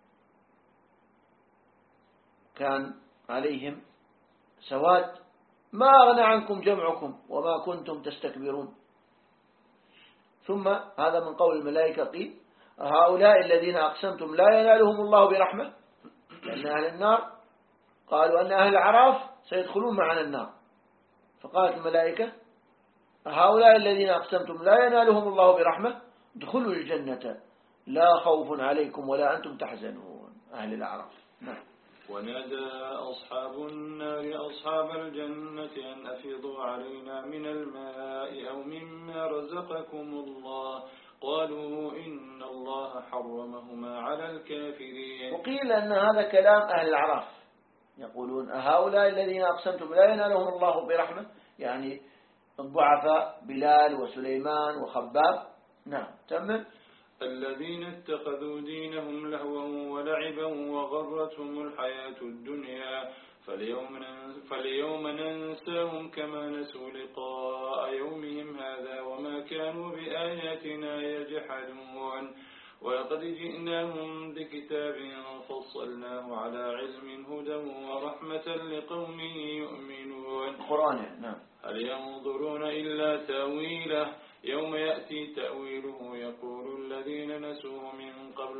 كان عليهم سواد ما أغنى عنكم جمعكم وما كنتم تستكبرون. ثم هذا من قول الملائكة قيل هؤلاء الذين أقسمتم لا ينالهم الله برحمة، لأن أهل النار قالوا أن أهل الأعراف سيدخلون معنا النار، فقالت الملائكة هؤلاء الذين أقسمتم لا ينالهم الله برحمة ادخلوا الجنة لا خوف عليكم ولا أنتم تحزنون. أهل الأعراف. نعم. ونادى أصحاب النار أصحاب الجنة أن أفيضوا علينا من الماء أو مما رزقكم الله قالوا إن الله حرمهما على الكافرين. وقيل أن هذا كلام أهل الأعراف، يقولون هؤلاء الذين أقسمتم لا ينالهم الله برحمة، يعني الضعفاء بلال وسليمان وخباب. نعم تمام. الذين اتخذوا دينهم لهوا ولعبا وغرتهم الحياة الدنيا فاليوم فاليوم ننساهم كما نسوا لقاء يومهم هذا وما كانوا بآياتنا يجحدون ولقد جئناهم بكتاب فصلناه على علم هدى ورحمة لقوم يؤمنون. القرآن. نعم. هل ينظرون إلا تأويله يوم يأتي تأويله يقول الذين نسوه من قبل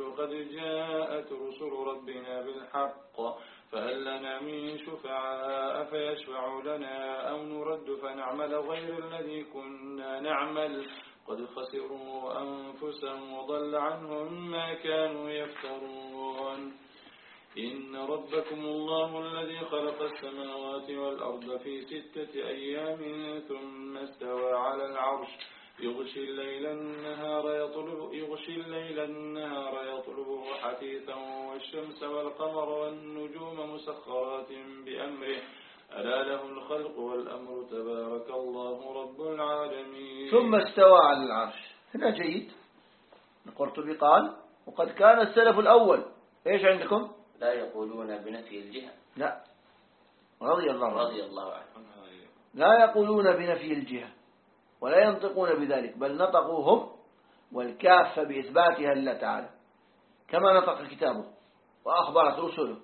قالوا قد جاءت رسل ربنا بالحق فهل لنا من شفعاء فيشفعوا لنا أو نرد فنعمل غير الذي كنا نعمل قد خسروا أنفسهم وضل عنهم ما كانوا يفترون إن ربكم الله الذي خلق السماوات والأرض في ستة أيام ثم استوى على العرش يغشي الليل النهار يطلب يغشي الليل النهار يطلبه حثيثا والشمس والقمر والنجوم مسخرات بأمره ألا له الخلق والأمر تبارك الله رب العالمين. ثم استوى على العرش. هنا جيد. القرطبي قال وقد كان السلف الأول إيش عندكم؟ لا يقولون بنفي الجهة. لا رضي الله عنه رضي الله عنه لا يقولون بنفي الجهة ولا ينطقون بذلك بل نطقوا هم والكافة بإثباتها لله تعالى كما نطق كتابه وأخبرت رسله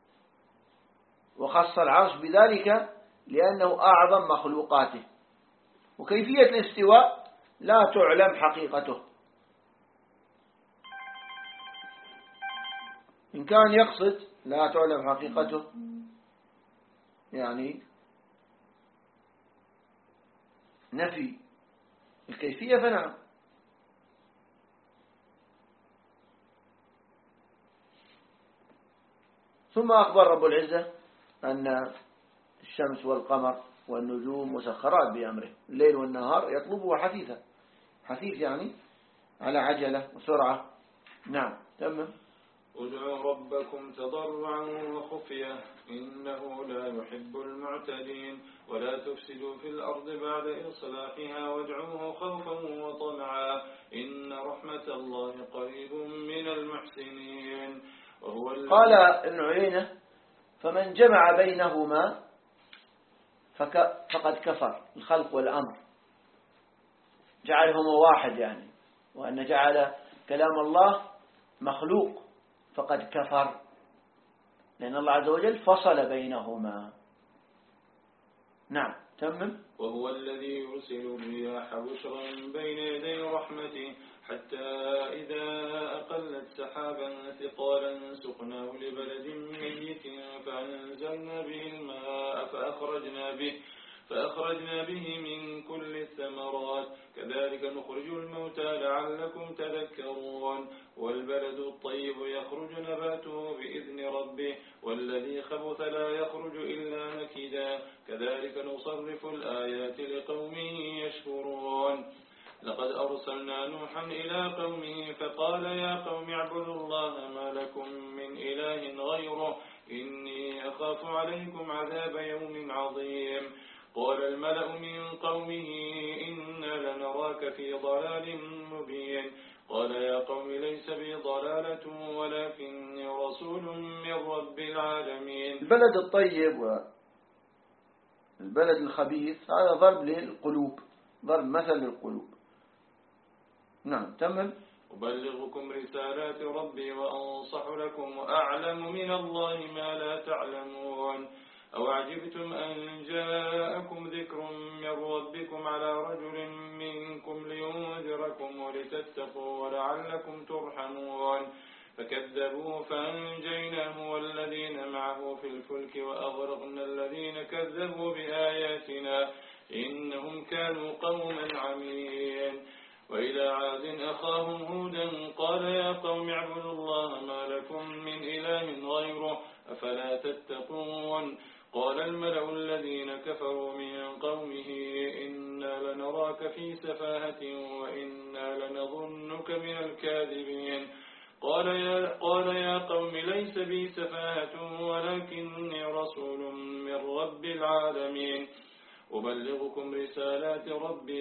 وخص العرش بذلك لأنه أعظم مخلوقاته وكيفية الاستواء لا تعلم حقيقته. إن كان يقصد لا تعلم حقيقته يعني نفي الكيفية فنعم. ثم أخبر رب العزة أن الشمس والقمر والنجوم مسخرات بأمره الليل والنهار يطلبه حثيثا. حثيث يعني على عجلة وسرعة. نعم تمام. ادعوا ربكم تضرعا وخفية إنه لا يحب المعتدين ولا تفسدوا في الأرض بعد إصلاحها وادعوه خوفا وطمعا إن رحمة الله قريب من المحسنين. وهو قال ابن عيينة فمن جمع بينهما فقد كفر الخلق والأمر جعلهما واحد يعني وأن جعل كلام الله مخلوق فقد كفر لأن الله عز وجل فصل بينهما. نعم تمم. وهو الذي يرسل الرياح بشرا بين يدي رحمته حتى إذا أقلت سحابا ثقالا سقناه لبلد ميت فأنزلنا به الماء فأخرجنا به فأخرجنا به من كل الثمرات كذلك نخرج الموتى لعلكم تذكرون. والبلد الطيب يخرج نباته بإذن ربه والذي خبث لا يخرج إلا نكدا كذلك نصرف الآيات لقوم يشكرون. لقد أرسلنا نوحا إلى قومه فقال يا قوم اعبدوا الله ما لكم من إله غيره إني أخاف عليكم عذاب يوم عظيم. قال الملأ من قومه إنا لنراك في ضلال مبين قال يا قوم ليس بي ضلالة ولكني رسول من رب العالمين. البلد الطيب والبلد الخبيث هذا ضرب للقلوب ضرب مثل للقلوب. نعم تمام. أبلغكم رسالات ربي وأنصح لكم وأعلم من الله ما لا تعلمون. أو عجبتم أن جاءكم ذكر من ربكم على رجل منكم لينذركم ولتتقوا ولعلكم ترحمون. فكذبوه فأنجيناه والذين معه في الفلك وأغرقنا الذين كذبوا بآياتنا إنهم كانوا قوما عمين. وإلى عاد أخاهم هودا قال يا قوم اعبدوا الله ما لكم من إله غيره أفلا تتقون. قال الملأ الذين كفروا من قومه إنا لنراك في سفاهة وإنا لنظنك من الكاذبين. قال يا, قال يا قوم ليس بي سفاهة ولكني رسول من رب العالمين. أبلغكم رسالات ربي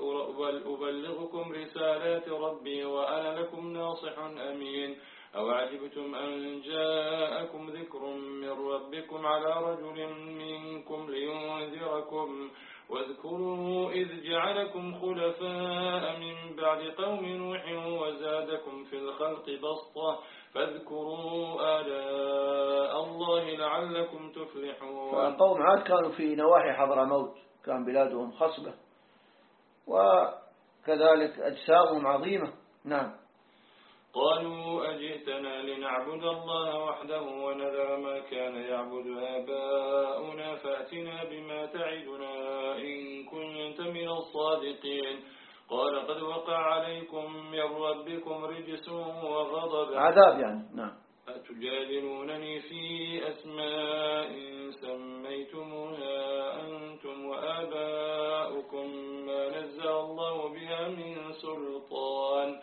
وأبلغكم رسالات ربي وأنا لكم ناصح أمين. أو عجبتم أن جاءكم ذكر من ربكم على رجل منكم لينذركم واذكروا إذ جعلكم خلفاء من بعد قوم نوح وزادكم في الخلق بسطة فاذكروا آلاء الله لعلكم تفلحون. فقوم عاد كانوا في نواحي حضرموت كان بلادهم خصبة وكذلك أجسامهم عظيمة. نعم. قالوا أجئتنا لنعبد الله وحده ونذر ما كان يعبد آباؤنا فأتنا بما تعدنا إن كنت من الصادقين قال قد وقع عليكم من ربكم رجس وغضب عذاب يعني. نعم. أتجادلونني في أسماء سميتموها أنتم وآباؤكم ما نزل الله بها من سلطان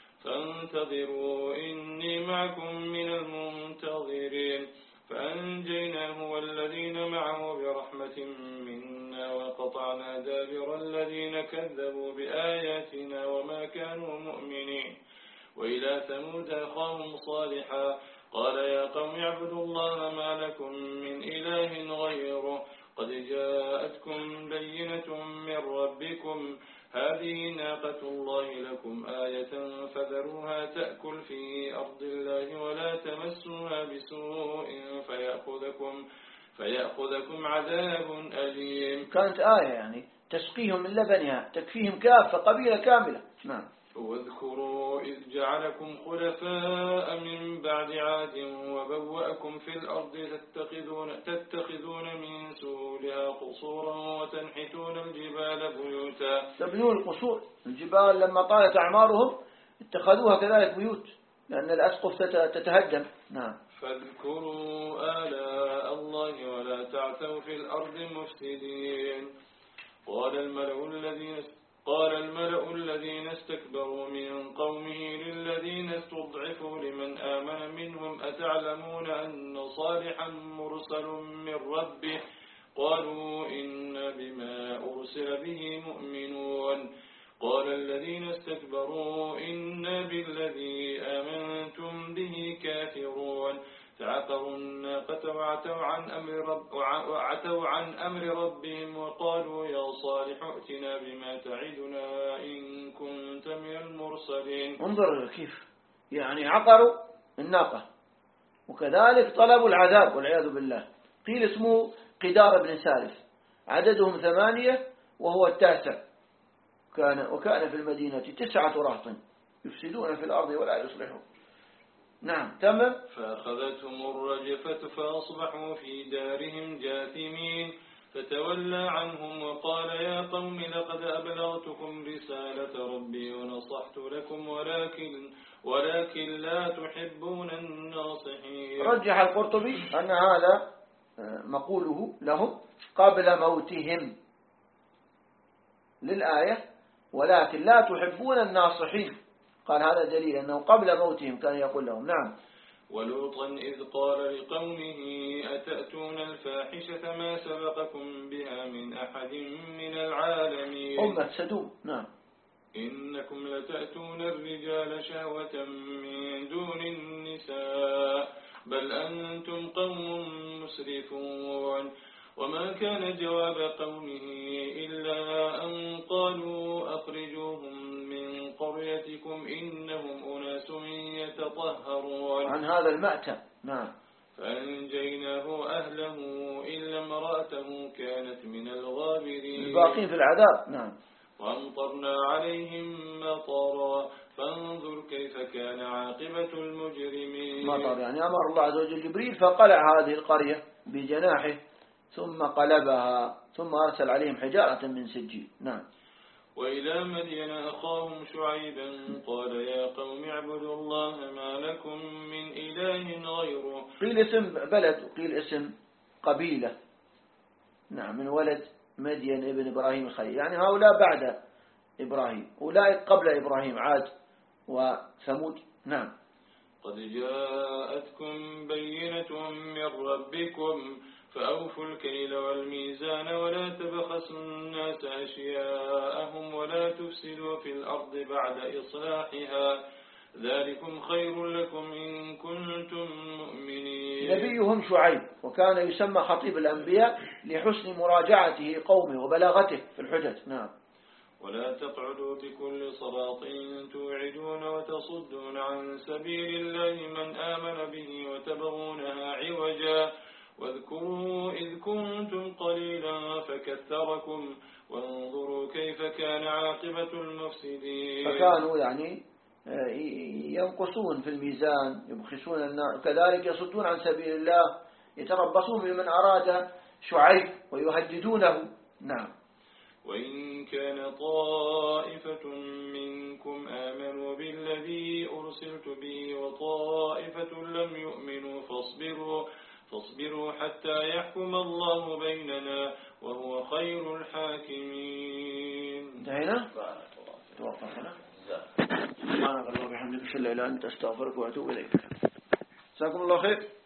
فانتظروا إني معكم من المنتظرين فأنجيناه والذين معه برحمة منا وقطعنا دابر الذين كذبوا بآياتنا وما كانوا مؤمنين وإلى ثمود أخاهم صالحا قال يا قوم اعبدوا الله ما لكم من إله غيره قد جاءتكم بينة من ربكم هذه ناقة الله لكم آية فذروها تأكل في أرض الله ولا تمسوها بسوء فيأخذكم, فيأخذكم عذاب أليم. كانت آية يعني تسقيهم من لبنها تكفيهم كافة قبيلة كاملة. نعم. واذكروا إذ جعلكم خلفاء من بعد عاد وبوأكم في الأرض تتخذون, تتخذون من سهولها قصورا وتنحتون الجبال بيوتا. تبنون القصور الجبال لما طالت أعمارهم اتخذوها كذلك بيوت لأن الأسقف تتهدم. نعم. فاذكروا آلاء الله ولا تعثوا في الأرض مفسدين. قال الملأ الذين قال الملأ الذين استكبروا من قومه للذين استضعفوا لمن آمن منهم أتعلمون أن صالحا مرسل من ربه قالوا إنا بما أرسل به مؤمنون قال الذين استكبروا إنا بالذي آمنتم به كافرون فعقروا الناقة وعتوا عن أمر رب وعتوا عن أمر ربهم وقالوا يا صالح ائتنا بما تعدنا إن كنت من المرسلين. انظر كيف يعني عقروا الناقة وكذلك طلبوا العذاب والعياذ بالله. قيل اسمه قدار بن سالف عددهم ثمانية وهو التاسع كان وكان في المدينة تسعة رهط يفسدون في الأرض ولا يصلحون. نعم. تمام. فأخذتهم الرجفة فأصبحوا في دارهم جاثمين فتولى عنهم وقال يا قوم لقد أبلغتكم رسالة ربي ونصحت لكم ولكن ولكن لا تحبون الناصحين. رجح القرطبي أن هذا مقوله لهم قبل موتهم للآية ولكن لا تحبون الناصحين. قال هذا دليل أنه قبل موتهم كان يقول لهم. نعم. ولوطا إذ قال لقومه أتأتون الفاحشة ما سبقكم بها من أحد من العالمين. أمة سدوم. نعم. إنكم لتأتون الرجال شهوة من دون النساء بل أنتم قوم مسرفون وما كان جواب قومه إلا أن قالوا أخرجوهم من قريتكم إنهم أناس يتطهرون. عن هذا المأتى. نعم. فأنجيناه أهله إلا امرأته كانت من الغابرين الباقين في العذاب. نعم. وأمطرنا عليهم مطرا فانظر كيف كان عاقبة المجرمين. مطر يعني أمر الله عز وجل جبريل فقلع هذه القرية بجناحه ثم قلبها ثم أرسل عليهم حجارة من سجيل. نعم. وإلى مدين أخاهم شعيبا قال يا قوم اعبدوا الله ما لكم من إله غيره. قيل اسم بلد وقيل اسم قبيلة. نعم. من ولد مدين ابن إبراهيم الخليل يعني هؤلاء بعد إبراهيم أولئك قبل إبراهيم عاد وثمود. نعم. قد جاءتكم بينة من ربكم فأوفوا الكيل والميزان ولا تبخسوا الناس أشياءهم ولا تفسدوا في الأرض بعد إصلاحها ذلكم خير لكم إن كنتم مؤمنين. نبيهم شعيب وكان يسمى خطيب الأنبياء لحسن مراجعته قومه وبلاغته في الحجج. نعم. ولا تقعدوا بكل صراط توعدون وتصدون عن سبيل الله من آمن به وتبغونها عوجا واذكروا إذ كنتم قليلا فكثركم وانظروا كيف كان عاقبة المفسدين. فكانوا يعني ينقصون في الميزان، يبخسون الناس، كذلك يصدون عن سبيل الله، يتربصون بمن أراد شعيب ويهددونه. نعم. وإن كان طائفة منكم آمنوا بالذي أرسلت به وطائفة لم يؤمنوا فاصبروا فاصبروا حتى يحكم الله بيننا وهو خير الحاكمين. انتهينا؟ توقفنا. سبحانك اللهم وبحمدك أشهد أن لا إله إلا أنت أستغفرك وأتوب إليك. جزاكم الله خير.